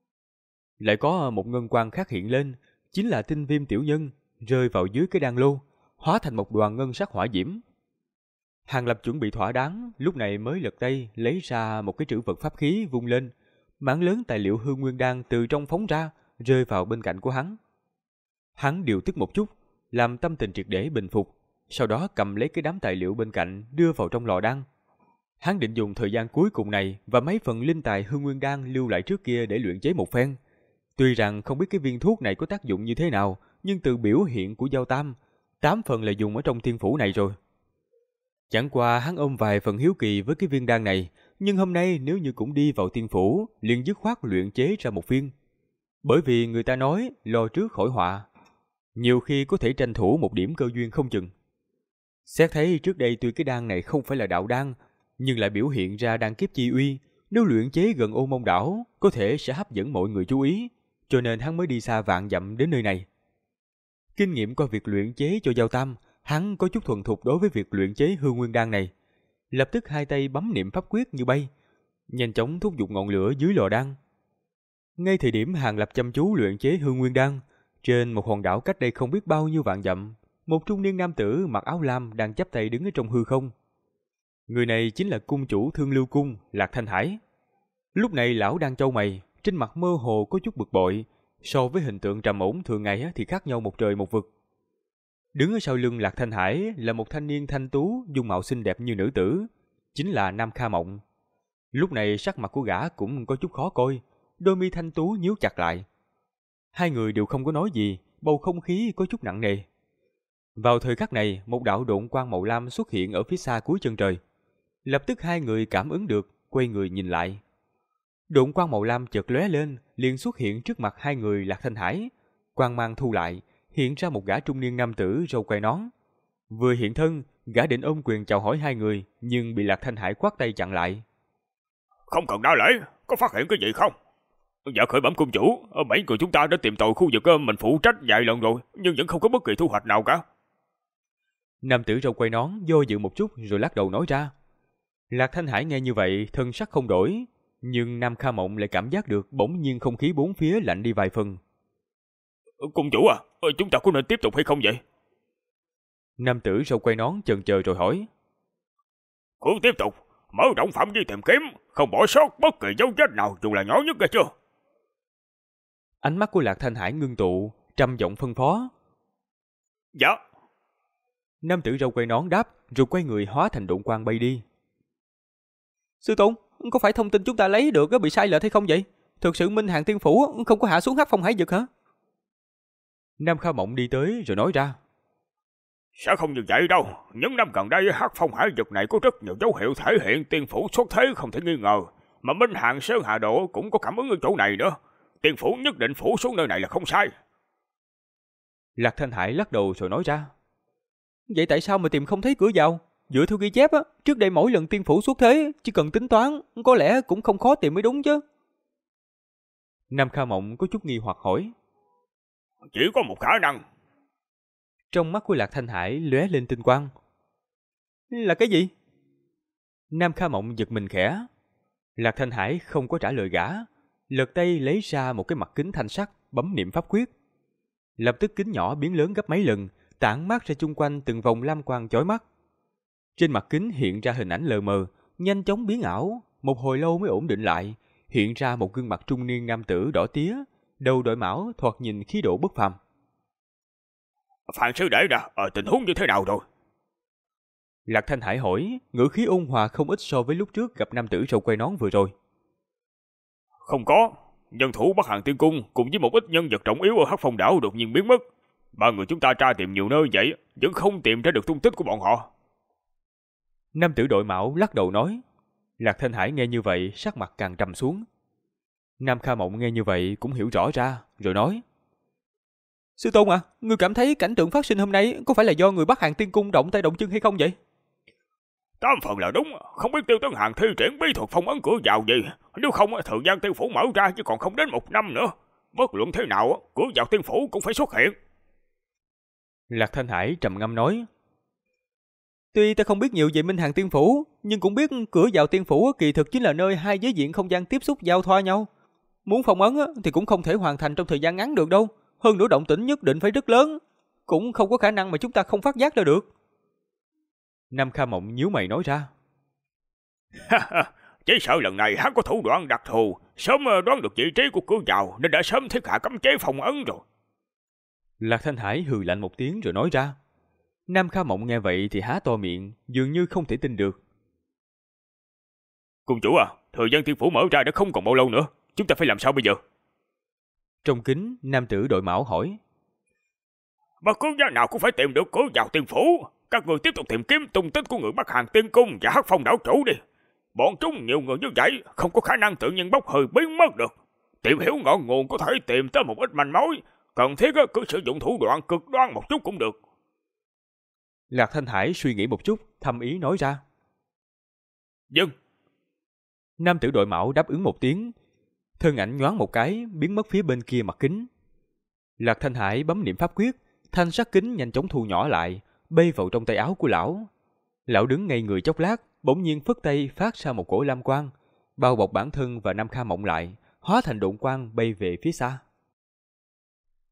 Lại có một ngân quang khác hiện lên, chính là tinh viêm tiểu nhân, rơi vào dưới cái đan lô, hóa thành một đoàn ngân sắc hỏa diễm. Hàng Lập chuẩn bị thỏa đáng, lúc này mới lật tay lấy ra một cái trữ vật pháp khí vung lên, mảng lớn tài liệu hư nguyên đan từ trong phóng ra, rơi vào bên cạnh của hắn. Hắn điều tức một chút, làm tâm tình triệt để bình phục, sau đó cầm lấy cái đám tài liệu bên cạnh đưa vào trong lò đan. Hắn định dùng thời gian cuối cùng này và mấy phần linh tài hư nguyên đan lưu lại trước kia để luyện chế một phen. Tuy rằng không biết cái viên thuốc này có tác dụng như thế nào, nhưng từ biểu hiện của Giao Tam, 8 phần là dùng ở trong thiên phủ này rồi. Chẳng qua hắn ôm vài phần hiếu kỳ với cái viên đan này, nhưng hôm nay nếu như cũng đi vào tiên phủ, liền dứt khoát luyện chế ra một viên. Bởi vì người ta nói lo trước khỏi họa, nhiều khi có thể tranh thủ một điểm cơ duyên không chừng. Xét thấy trước đây tuy cái đan này không phải là đạo đan, nhưng lại biểu hiện ra đan kiếp chi uy, nếu luyện chế gần Ô Môn đảo, có thể sẽ hấp dẫn mọi người chú ý, cho nên hắn mới đi xa vạn dặm đến nơi này. Kinh nghiệm qua việc luyện chế cho Giao Tam, hắn có chút thuần thục đối với việc luyện chế hư nguyên đan này. Lập tức hai tay bấm niệm pháp quyết như bay, nhanh chóng thúc giục ngọn lửa dưới lò đan. Ngay thời điểm Hàng Lập chăm chú luyện chế hư nguyên đan, trên một hòn đảo cách đây không biết bao nhiêu vạn dặm, một trung niên nam tử mặc áo lam đang chắp tay đứng ở trong hư không. Người này chính là cung chủ Thương Lưu Cung, Lạc Thanh Hải. Lúc này lão đang chau mày, trên mặt mơ hồ có chút bực bội, so với hình tượng trầm ổn thường ngày thì khác nhau một trời một vực. Đứng ở sau lưng Lạc Thanh Hải là một thanh niên thanh tú, dung mạo xinh đẹp như nữ tử, chính là Nam Kha Mộng. Lúc này sắc mặt của gã cũng có chút khó coi, đôi mi thanh tú nhíu chặt lại. Hai người đều không có nói gì, bầu không khí có chút nặng nề. Vào thời khắc này, một đạo độn quang màu lam xuất hiện ở phía xa cuối chân trời. Lập tức hai người cảm ứng được, quay người nhìn lại. Độn quang màu lam chợt lóe lên, liền xuất hiện trước mặt hai người Lạc Thanh Hải. Quang mang thu lại, hiện ra một gã trung niên nam tử râu quai nón. Vừa hiện thân, gã định ôm quyền chào hỏi hai người, nhưng bị Lạc Thanh Hải quát tay chặn lại. Không cần đa lễ, có phát hiện cái gì không? Dạ khởi bẩm cung chủ, mấy người chúng ta đã tìm tòi khu vực mình phụ trách vài lần rồi, nhưng vẫn không có bất kỳ thu hoạch nào cả. Nam tử râu quai nón do dự một chút rồi lắc đầu nói ra. Lạc Thanh Hải nghe như vậy, thân sắc không đổi, nhưng Nam Kha Mộng lại cảm giác được bỗng nhiên không khí bốn phía lạnh đi vài phần. Cung chủ chúng ta có nên tiếp tục hay không vậy? Nam tử râu quai nón chần chờ rồi hỏi. Cứ tiếp tục, mở rộng phạm vi tìm kiếm, không bỏ sót bất kỳ dấu vết nào dù là nhỏ nhất nghe chưa? Ánh mắt của Lạc Thanh Hải ngưng tụ, trầm giọng phân phó. Dạ. Nam tử râu quai nón đáp, rồi quay người hóa thành độn quang bay đi. Sư Tôn, có phải thông tin chúng ta lấy được bị sai lệch hay không vậy? Thực sự Minh Hàng Tiên Phủ không có hạ xuống Hắc Phong Hải Vực hả? Nam Kha Mộng đi tới rồi nói ra. Sẽ không như vậy đâu. Những năm gần đây Hắc Phong Hải Vực này có rất nhiều dấu hiệu thể hiện Tiên Phủ xuất thế không thể nghi ngờ. Mà Minh Hàng Sơn Hà Độ cũng có cảm ứng ở chỗ này nữa. Tiên Phủ nhất định phủ xuống nơi này là không sai. Lạc Thanh Hải lắc đầu rồi nói ra. Vậy tại sao mà tìm không thấy cửa vào? Dựa theo ghi chép trước đây mỗi lần Tiên Phủ xuất thế chỉ cần tính toán, có lẽ cũng không khó tìm mới đúng chứ. Nam Kha Mộng có chút nghi hoặc hỏi. Chỉ có một khả năng. Trong mắt của Lạc Thanh Hải lóe lên tinh quang. Là cái gì? Nam Kha Mộng giật mình khẽ. Lạc Thanh Hải không có trả lời gã, lật tay lấy ra một cái mặt kính thanh sắt, bấm niệm pháp quyết. Lập tức kính nhỏ biến lớn gấp mấy lần, tản mát ra chung quanh từng vòng lam quang chói mắt. Trên mặt kính hiện ra hình ảnh lờ mờ, nhanh chóng biến ảo, một hồi lâu mới ổn định lại, hiện ra một gương mặt trung niên nam tử đỏ tía, đầu đội mão, thoạt nhìn khí độ bất phàm. Phan sư đệ nè, tình huống như thế nào rồi? Lạc Thanh Hải hỏi, ngữ khí ôn hòa không ít so với lúc trước gặp nam tử râu quai nón vừa rồi. Không có, nhân thủ Bắc Hàng Tiên Cung cùng với một ít nhân vật trọng yếu ở Hắc Phong đảo đột nhiên biến mất. Ba người chúng ta tra tìm nhiều nơi vậy, vẫn không tìm ra được tung tích của bọn họ. Nam tử đội mão lắc đầu nói. Lạc Thanh Hải nghe như vậy, sắc mặt càng trầm xuống. Nam Kha Mộng nghe như vậy cũng hiểu rõ ra, rồi nói. Sư Tôn à, ngươi cảm thấy cảnh tượng phát sinh hôm nay có phải là do người Bắc Hàng Tiên Cung động tay động chân hay không vậy? Tám phần là đúng, không biết Tiêu Tấn Hàng thi triển bí thuật phong ấn cửa vào gì. Nếu không, thời gian Tiên Phủ mở ra chứ còn không đến một năm nữa. Bất luận thế nào, cửa vào Tiên Phủ cũng phải xuất hiện. Lạc Thanh Hải trầm ngâm nói. Tuy ta không biết nhiều về Minh Hàng Tiên Phủ, nhưng cũng biết cửa vào Tiên Phủ kỳ thực chính là nơi hai giới diện không gian tiếp xúc giao thoa nhau. Muốn phong ấn thì cũng không thể hoàn thành trong thời gian ngắn được đâu. Hơn nữa động tĩnh nhất định phải rất lớn, cũng không có khả năng mà chúng ta không phát giác ra được. Nam Kha Mộng nhíu mày nói ra. Chỉ sợ lần này hắn có thủ đoạn đặc thù, sớm đoán được vị trí của cửa vào nên đã sớm thiết hạ cấm chế phong ấn rồi. Lạc Thanh Hải hừ lạnh một tiếng rồi nói ra. Nam Kha Mộng nghe vậy thì há to miệng, dường như không thể tin được. Cung chủ thời gian Tiên Phủ mở ra đã không còn bao lâu nữa, chúng ta phải làm sao bây giờ? Trong kính, nam tử đội mão hỏi. Bất cứ giá nào cũng phải tìm được cửa vào Tiên Phủ. Các người tiếp tục tìm kiếm tung tích của người Bắc Hàng Tiên Cung và Hắc Phong đảo chủ đi. Bọn chúng nhiều người như vậy, không có khả năng tự nhiên bốc hơi biến mất được. Tìm hiểu ngọn nguồn có thể tìm tới một ít manh mối, cần thiết cứ sử dụng thủ đoạn cực đoan một chút cũng được. Lạc Thanh Hải suy nghĩ một chút, thầm ý nói ra. Dừng. Nam tử đội mão đáp ứng một tiếng, thân ảnh nhoáng một cái, biến mất phía bên kia mặt kính. Lạc Thanh Hải bấm niệm pháp quyết, thanh sắc kính nhanh chóng thu nhỏ lại, bay vào trong tay áo của lão. Lão đứng ngây người chốc lát, bỗng nhiên phất tay phát ra một cổ lam quang, bao bọc bản thân và Nam Kha Mộng lại, hóa thành độn quang bay về phía xa.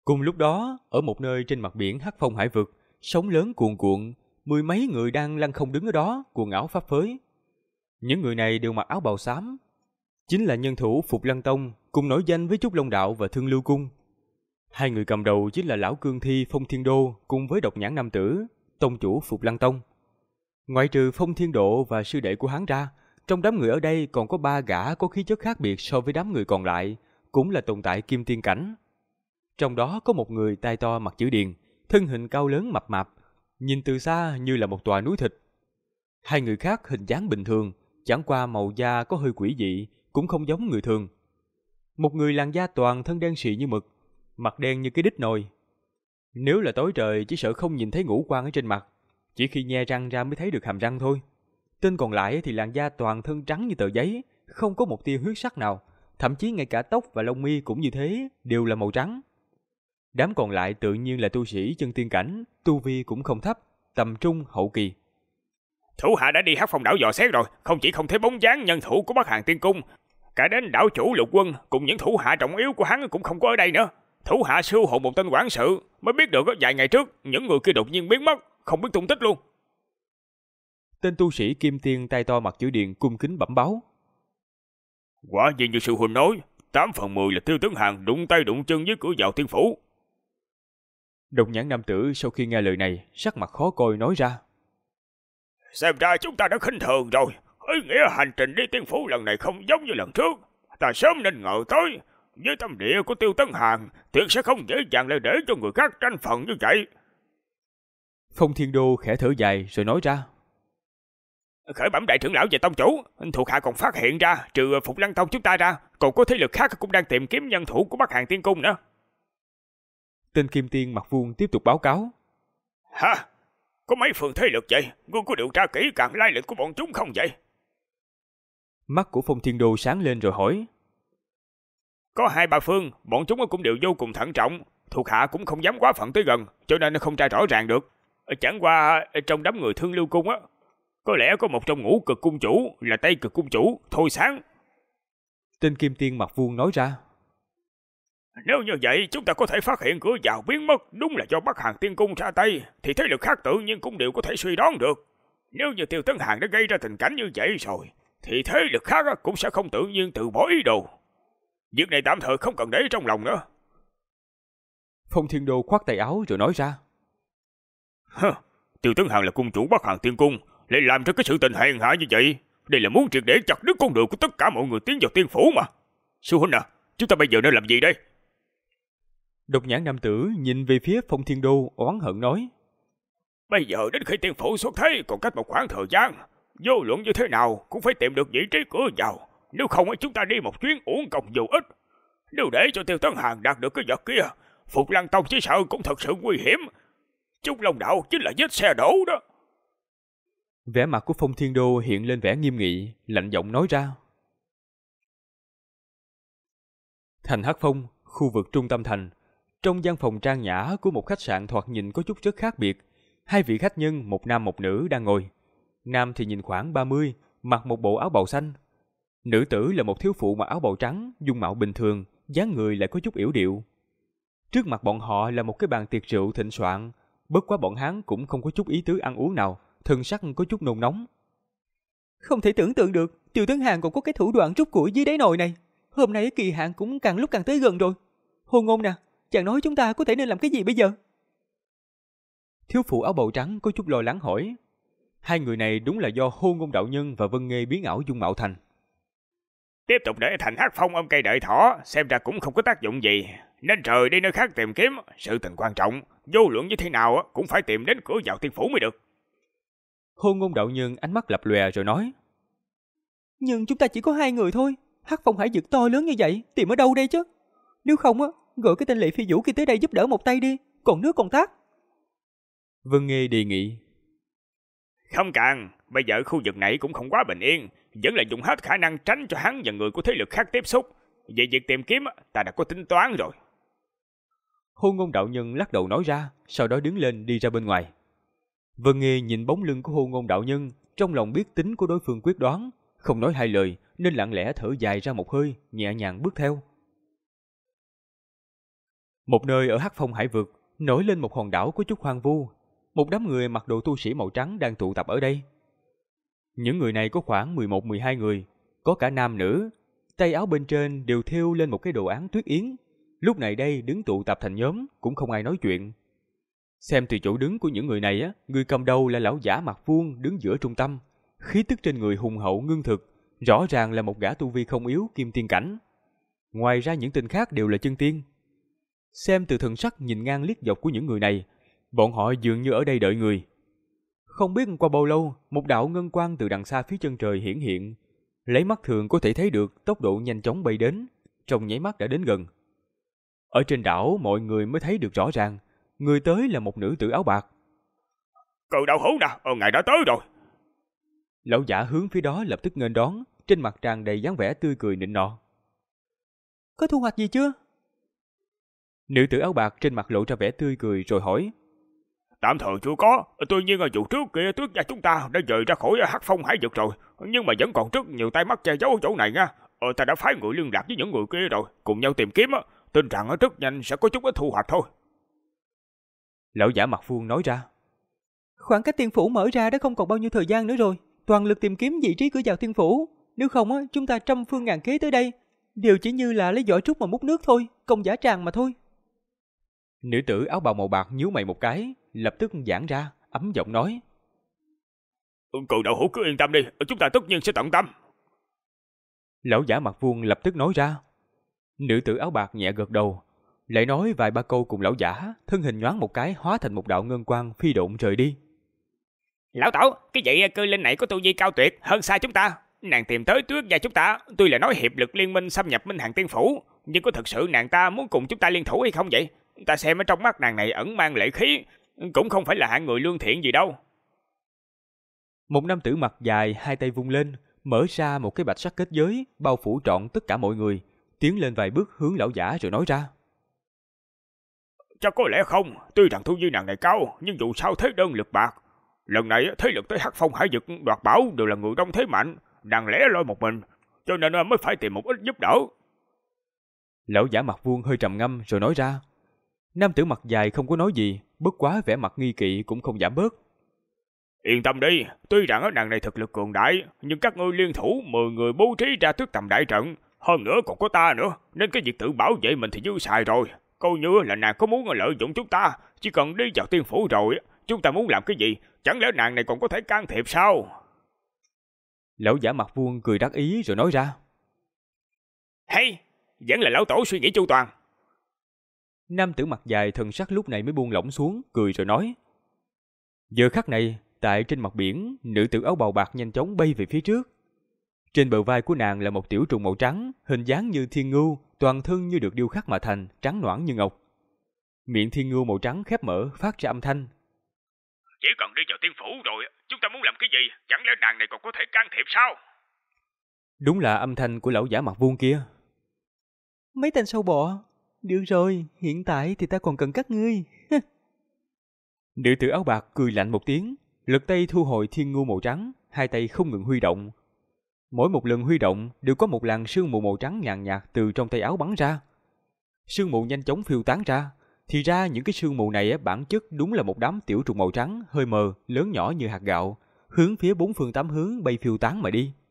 Cùng lúc đó, ở một nơi trên mặt biển Hắc Phong hải vực, sóng lớn cuồn cuộn, mười mấy người đang lăn không đứng ở đó, quần áo phấp phới. Những người này đều mặc áo bào xám, chính là nhân thủ Phục Lăng Tông, cùng nổi danh với Trúc Long Đạo và Thương Lưu Cung. Hai người cầm đầu chính là lão cương thi Phong Thiên Đô cùng với độc nhãn nam tử, tông chủ Phục Lăng Tông. Ngoại trừ Phong Thiên Độ và sư đệ của hắn ra, trong đám người ở đây còn có 3 gã có khí chất khác biệt so với đám người còn lại, cũng là tồn tại kim tiên cảnh. Trong đó có một người tai to mặt chữ điền, thân hình cao lớn mập mạp, nhìn từ xa như là một tòa núi thịt. Hai người khác hình dáng bình thường, chẳng qua màu da có hơi quỷ dị, cũng không giống người thường. Một người làn da toàn thân đen xì như mực, mặt đen như cái đít nồi. Nếu là tối trời chỉ sợ không nhìn thấy ngũ quan ở trên mặt, chỉ khi nhe răng ra mới thấy được hàm răng thôi. Tên còn lại thì làn da toàn thân trắng như tờ giấy, không có một tia huyết sắc nào, thậm chí ngay cả tóc và lông mi cũng như thế, đều là màu trắng. Đám còn lại tự nhiên là tu sĩ chân tiên cảnh, tu vi cũng không thấp, tầm trung hậu kỳ. Thủ hạ đã đi Hắc Phong đảo dò xét rồi, không chỉ không thấy bóng dáng nhân thủ của Bắc Hàn Tiên Cung, cả đến đảo chủ Lục Quân cùng những thủ hạ trọng yếu của hắn cũng không có ở đây nữa. Thủ hạ siêu hồn một tên quản sự, mới biết được vài ngày trước những người kia đột nhiên biến mất, không biết tung tích luôn. Tên tu sĩ kim tiên tay to mặt chữ điền cung kính bẩm báo. Quả nhiên như sư huynh nói, 8 phần 10 là Tiêu Tấn Hàn đụng tay đụng chân với cửa vào tiên phủ. Độc nhãn nam tử sau khi nghe lời này, sắc mặt khó coi nói ra. Xem ra chúng ta đã khinh thường rồi. Ý nghĩa hành trình đi tiên phủ lần này không giống như lần trước. Ta sớm nên ngờ tới, với tâm địa của Tiêu Tấn Hàn, tuyệt sẽ không dễ dàng lại để cho người khác tranh phần như vậy. Phong Thiên Đô khẽ thở dài rồi nói ra. Khởi bẩm đại trưởng lão và tông chủ, thuộc hạ còn phát hiện ra, trừ Phục Lăng Tông chúng ta ra, còn có thế lực khác cũng đang tìm kiếm nhân thủ của Bắc Hàn Tiên Cung nữa. Tên kim tiên mặt vuông tiếp tục báo cáo. Hả? Có mấy phương thế lực vậy? Ngươi có điều tra kỹ càng lai lịch của bọn chúng không vậy? Mắt của Phong Thiên Đô sáng lên rồi hỏi. Có 2-3 phương, bọn chúng cũng đều vô cùng thận trọng, thuộc hạ cũng không dám quá phận tới gần, cho nên không tra rõ ràng được. Chẳng qua trong đám người Thương Lưu Cung á, có lẽ có một trong ngũ cực cung chủ là Tây Cực cung chủ Thôi Sáng. Tên kim tiên mặt vuông nói ra. Nếu như vậy chúng ta có thể phát hiện cửa vào biến mất đúng là do Bắc Hàn Tiên Cung ra tay, thì thế lực khác tự nhiên cũng đều có thể suy đoán được. Nếu như Tiêu Tấn Hàn đã gây ra tình cảnh như vậy rồi, thì thế lực khác cũng sẽ không tự nhiên từ bỏ ý đồ. Việc này tạm thời không cần để trong lòng nữa. Phong Thiên Đô khoát tay áo rồi nói ra. Tiêu Tấn Hàn là cung chủ Bắc Hàn Tiên Cung, lại làm cho cái sự tình hèn hạ như vậy. Đây là muốn triệt để chặt đứt con đường của tất cả mọi người tiến vào tiên phủ mà. Sư huynh à, chúng ta bây giờ nên làm gì đây? Độc nhãn nam tử nhìn về phía Phong Thiên Đô oán hận nói. Bây giờ đến khi tiên phủ xuất thế còn cách một khoảng thời gian, vô luận như thế nào cũng phải tìm được vị trí cửa vào. Nếu không chúng ta đi một chuyến uổng công vô ích. Nếu để cho Tiêu Tấn Hàn đạt được cái vật kia, Phục Lăng Tông chỉ sợ cũng thật sự nguy hiểm. Trúc Long Đạo chính là vết xe đổ đó. Vẻ mặt của Phong Thiên Đô hiện lên vẻ nghiêm nghị, lạnh giọng nói ra. Thành Hắc Phong, khu vực trung tâm thành, trong gian phòng trang nhã của một khách sạn thoạt nhìn có chút rất khác biệt. Hai vị khách nhân, một nam một nữ đang ngồi. Nam thì nhìn khoảng 30, mặc một bộ áo bào xanh. Nữ tử là một thiếu phụ mặc áo bào trắng, dung mạo bình thường, dáng người lại có chút yểu điệu. Trước mặt bọn họ là một cái bàn tiệc rượu thịnh soạn, bất quá bọn hắn cũng không có chút ý tứ ăn uống nào, thân sắc có chút nôn nóng. Không thể tưởng tượng được, Tiêu Tấn Hàn còn có cái thủ đoạn rút củi dưới đáy nồi này. Hôm nay kỳ hạn cũng càng lúc càng tới gần rồi. Hồ Ngôn nè, chàng nói chúng ta có thể nên làm cái gì bây giờ? Thiếu phụ áo bào trắng có chút lo lắng hỏi. Hai người này đúng là do Hồ Ngôn đạo nhân và Vân Nghê biến ảo dung mạo thành. Tiếp tục để Thành Hắc Phong ôm cây đợi thỏ, xem ra cũng không có tác dụng gì. Nên trời đi nơi khác tìm kiếm, sự tình quan trọng, vô luận như thế nào cũng phải tìm đến cửa vào tiên phủ mới được. Hồ Ngôn đạo nhân ánh mắt lập lòe rồi nói. Nhưng chúng ta chỉ có 2 người thôi, Hắc Phong hải vực to lớn như vậy, tìm ở đâu đây chứ? Nếu không gọi cái tên Lệ Phi Vũ kia tới đây giúp đỡ một tay đi, còn nước còn tát. Vân Nghê đề nghị. Không cần, bây giờ khu vực này cũng không quá bình yên, vẫn là dùng hết khả năng tránh cho hắn và người của thế lực khác tiếp xúc. Về việc tìm kiếm, ta đã có tính toán rồi. Hồ Ngôn đạo nhân lắc đầu nói ra, sau đó đứng lên đi ra bên ngoài. Vân Nghê nhìn bóng lưng của Hồ Ngôn đạo nhân, trong lòng biết tính của đối phương quyết đoán, không nói hai lời nên lặng lẽ thở dài ra một hơi, nhẹ nhàng bước theo. Một nơi ở Hắc Phong Hải vực nổi lên một hòn đảo có chút hoang vu, một đám người mặc đồ tu sĩ màu trắng đang tụ tập ở đây. Những người này có khoảng 11-12 người, có cả nam nữ, tay áo bên trên đều thêu lên một cái đồ án tuyết yến. Lúc này đây đứng tụ tập thành nhóm cũng không ai nói chuyện. Xem từ chỗ đứng của những người này á, người cầm đầu là lão giả mặt vuông đứng giữa trung tâm, khí tức trên người hùng hậu ngưng thực, rõ ràng là một gã tu vi không yếu kim tiên cảnh. Ngoài ra những tên khác đều là chân tiên. Xem từ thần sắc nhìn ngang liếc dọc của những người này, bọn họ dường như ở đây đợi người. Không biết qua bao lâu, một đạo ngân quang từ đằng xa phía chân trời hiển hiện, lấy mắt thường có thể thấy được tốc độ nhanh chóng bay đến, trong nháy mắt đã đến gần. Ở trên đảo mọi người mới thấy được rõ ràng, người tới là một nữ tử áo bạc. Cự đạo hữu nè, ngài đã tới rồi. Lão giả hướng phía đó lập tức nghênh đón, trên mặt tràn đầy dáng vẻ tươi cười nịnh nọ. Có thu hoạch gì chưa? Nữ tử áo bạc trên mặt lộ ra vẻ tươi cười rồi hỏi. Tạm thời chưa có, tuy nhiên vụ trước kia Tuyết gia chúng ta đã rời ra khỏi Hắc Phong Hải vực rồi, nhưng mà vẫn còn rất nhiều tay mắt che giấu ở chỗ này nha. Ta đã phái người liên lạc với những người kia rồi, cùng nhau tìm kiếm, tin rằng rất nhanh sẽ có chút ít thu hoạch thôi. Lão giả mặt vuông nói ra. Khoảng cách tiên phủ mở ra đã không còn bao nhiêu thời gian nữa rồi, toàn lực tìm kiếm vị trí cửa vào tiên phủ, nếu không chúng ta trăm phương ngàn kế tới đây, đều chỉ như là lấy vỏ trúc mà múc nước thôi, công giả tràng mà thôi. Nữ tử áo bào màu bạc nhíu mày một cái, lập tức giãn ra, ấm giọng nói. Cự đạo hữu cứ yên tâm đi, chúng ta tất nhiên sẽ tận tâm. Lão giả mặt vuông lập tức nói ra. Nữ tử áo bạc nhẹ gật đầu, lại nói vài ba câu cùng lão giả, thân hình nhoáng một cái hóa thành một đạo ngân quang phi độn rời đi. Lão tổ, cái vị cư linh này có tu vi cao tuyệt hơn xa chúng ta. Nàng tìm tới Tuyết gia chúng ta, tuy là nói hiệp lực liên minh xâm nhập Minh Hàng Tiên Phủ, nhưng có thật sự nàng ta muốn cùng chúng ta liên thủ hay không vậy? Ta xem ở trong mắt nàng này ẩn mang lệ khí, cũng không phải là hạng người lương thiện gì đâu. Một nam tử mặt dài hai tay vung lên, mở ra một cái bạch sắc kết giới, bao phủ trọn tất cả mọi người, tiến lên vài bước hướng lão giả rồi nói ra. Chắc có lẽ không, tuy rằng thu vi nàng này cao, nhưng dù sao thế đơn lực bạc. Lần này thế lực tới Hắc Phong Hải vực đoạt bảo đều là người đông thế mạnh, nàng lẻ loi một mình, cho nên mới phải tìm một ít giúp đỡ. Lão giả mặt vuông hơi trầm ngâm rồi nói ra. Nam tử mặt dài không có nói gì, bất quá vẻ mặt nghi kỵ cũng không giảm bớt. Yên tâm đi, tuy rằng nàng này thực lực cường đại, nhưng các ngươi liên thủ 10 người bố trí ra Tuyết Tầm đại trận, hơn nữa còn có ta nữa, nên cái việc tự bảo vệ mình thì dư xài rồi. Coi như là nàng có muốn lợi dụng chúng ta, chỉ cần đi vào tiên phủ rồi, chúng ta muốn làm cái gì, chẳng lẽ nàng này còn có thể can thiệp sao? Lão giả mặt vuông cười đắc ý rồi nói ra. Hay, vẫn là lão tổ suy nghĩ chu toàn. Nam tử mặt dài thần sắc lúc này mới buông lỏng xuống, cười rồi nói. Giờ khắc này, tại trên mặt biển, nữ tử áo bào bạc nhanh chóng bay về phía trước. Trên bờ vai của nàng là một tiểu trùng màu trắng, hình dáng như thiên ngưu, toàn thân như được điêu khắc mà thành, trắng nõn như ngọc. Miệng thiên ngưu màu trắng khép mở, phát ra âm thanh. Chỉ cần đi vào tiên phủ rồi, chúng ta muốn làm cái gì, chẳng lẽ nàng này còn có thể can thiệp sao? Đúng là âm thanh của lão giả mặt vuông kia. Mấy tên sâu bọ, được rồi, hiện tại thì ta còn cần các ngươi. Nữ tử áo bạc cười lạnh một tiếng, lật tay thu hồi thiên ngưu màu trắng, hai tay không ngừng huy động. Mỗi một lần huy động đều có một làn sương mù màu trắng nhàn nhạt từ trong tay áo bắn ra. Sương mù nhanh chóng phiêu tán ra, thì ra những cái sương mù này bản chất đúng là một đám tiểu trùng màu trắng hơi mờ, lớn nhỏ như hạt gạo, hướng phía bốn phương tám hướng bay phiêu tán mà đi.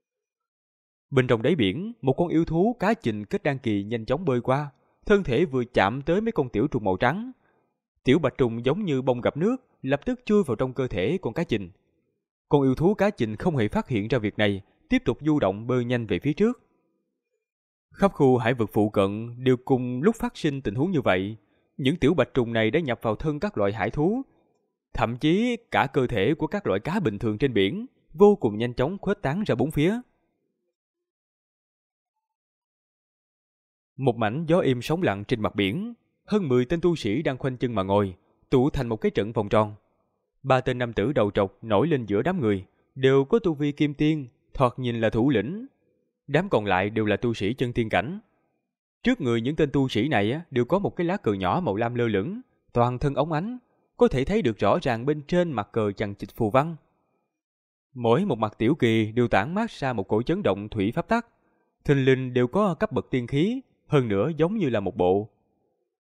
Bên trong đáy biển, một con yêu thú cá trình kết đan kỳ nhanh chóng bơi qua, thân thể vừa chạm tới mấy con tiểu trùng màu trắng. Tiểu bạch trùng giống như bông gặp nước, lập tức chui vào trong cơ thể con cá trình. Con yêu thú cá trình không hề phát hiện ra việc này, tiếp tục du động bơi nhanh về phía trước. Khắp khu hải vực phụ cận đều cùng lúc phát sinh tình huống như vậy. Những tiểu bạch trùng này đã nhập vào thân các loại hải thú, thậm chí cả cơ thể của các loại cá bình thường trên biển, vô cùng nhanh chóng khuếch tán ra bốn phía. Một mảnh gió êm sóng lặng trên mặt biển, hơn 10 tên tu sĩ đang khoanh chân mà ngồi, tụ thành một cái trận vòng tròn. 3 tên nam tử đầu trọc nổi lên giữa đám người, đều có tu vi kim tiên, thoạt nhìn là thủ lĩnh. Đám còn lại đều là tu sĩ chân tiên cảnh. Trước người những tên tu sĩ này đều có một cái lá cờ nhỏ màu lam lơ lửng, toàn thân óng ánh, có thể thấy được rõ ràng bên trên mặt cờ chằng chịt phù văn. Mỗi một mặt tiểu kỳ đều tản mát ra một cỗ chấn động thủy pháp tắc, thình lình đều có cấp bậc tiên khí, hơn nữa giống như là một bộ.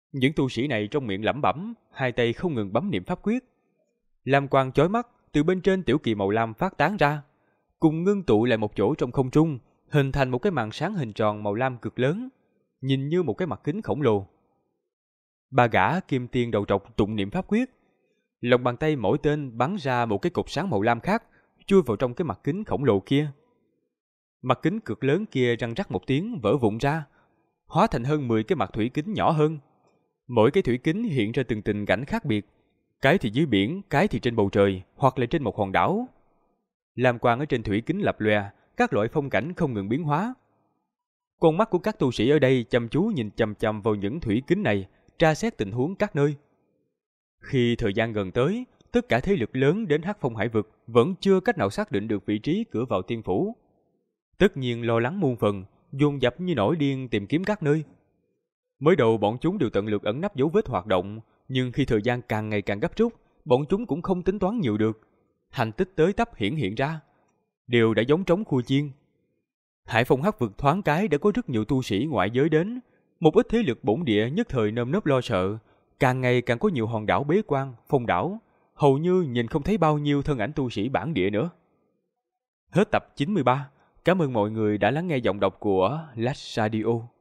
Những tu sĩ này trong miệng lẩm bẩm, hai tay không ngừng bấm niệm pháp quyết. Lam quang chói mắt từ bên trên tiểu kỳ màu lam phát tán ra, cùng ngưng tụ lại một chỗ trong không trung, hình thành một cái màn sáng hình tròn màu lam cực lớn, nhìn như một cái mặt kính khổng lồ. Ba gã kim tiên đầu trọc tụng niệm pháp quyết, lòng bàn tay mỗi tên bắn ra một cái cột sáng màu lam khác, chui vào trong cái mặt kính khổng lồ kia. Mặt kính cực lớn kia răng rắc một tiếng vỡ vụn ra, hóa thành hơn 10 cái mặt thủy kính nhỏ hơn. Mỗi cái thủy kính hiện ra từng tình cảnh khác biệt, cái thì dưới biển, cái thì trên bầu trời, hoặc là trên một hòn đảo. Lam quang ở trên thủy kính lập lòe, các loại phong cảnh không ngừng biến hóa. Con mắt của các tu sĩ ở đây chăm chú nhìn chằm chằm vào những thủy kính này, tra xét tình huống các nơi. Khi thời gian gần tới, tất cả thế lực lớn đến Hắc Phong Hải vực vẫn chưa cách nào xác định được vị trí cửa vào tiên phủ. Tất nhiên lo lắng muôn phần, dồn dập như nổi điên tìm kiếm các nơi. Mới đầu bọn chúng đều tận lực ẩn nấp dấu vết hoạt động, nhưng khi thời gian càng ngày càng gấp rút, bọn chúng cũng không tính toán nhiều được. Thành tích tới tấp hiện ra, đều đã giống trống khui chiên. Hải Phong Hắc vực thoáng cái đã có rất nhiều tu sĩ ngoại giới đến, một ít thế lực bổn địa nhất thời nơm nớp lo sợ, càng ngày càng có nhiều hòn đảo bế quan, phong đảo, hầu như nhìn không thấy bao nhiêu thân ảnh tu sĩ bản địa nữa. Hết tập 93. Cảm ơn mọi người đã lắng nghe giọng đọc của Last Radio.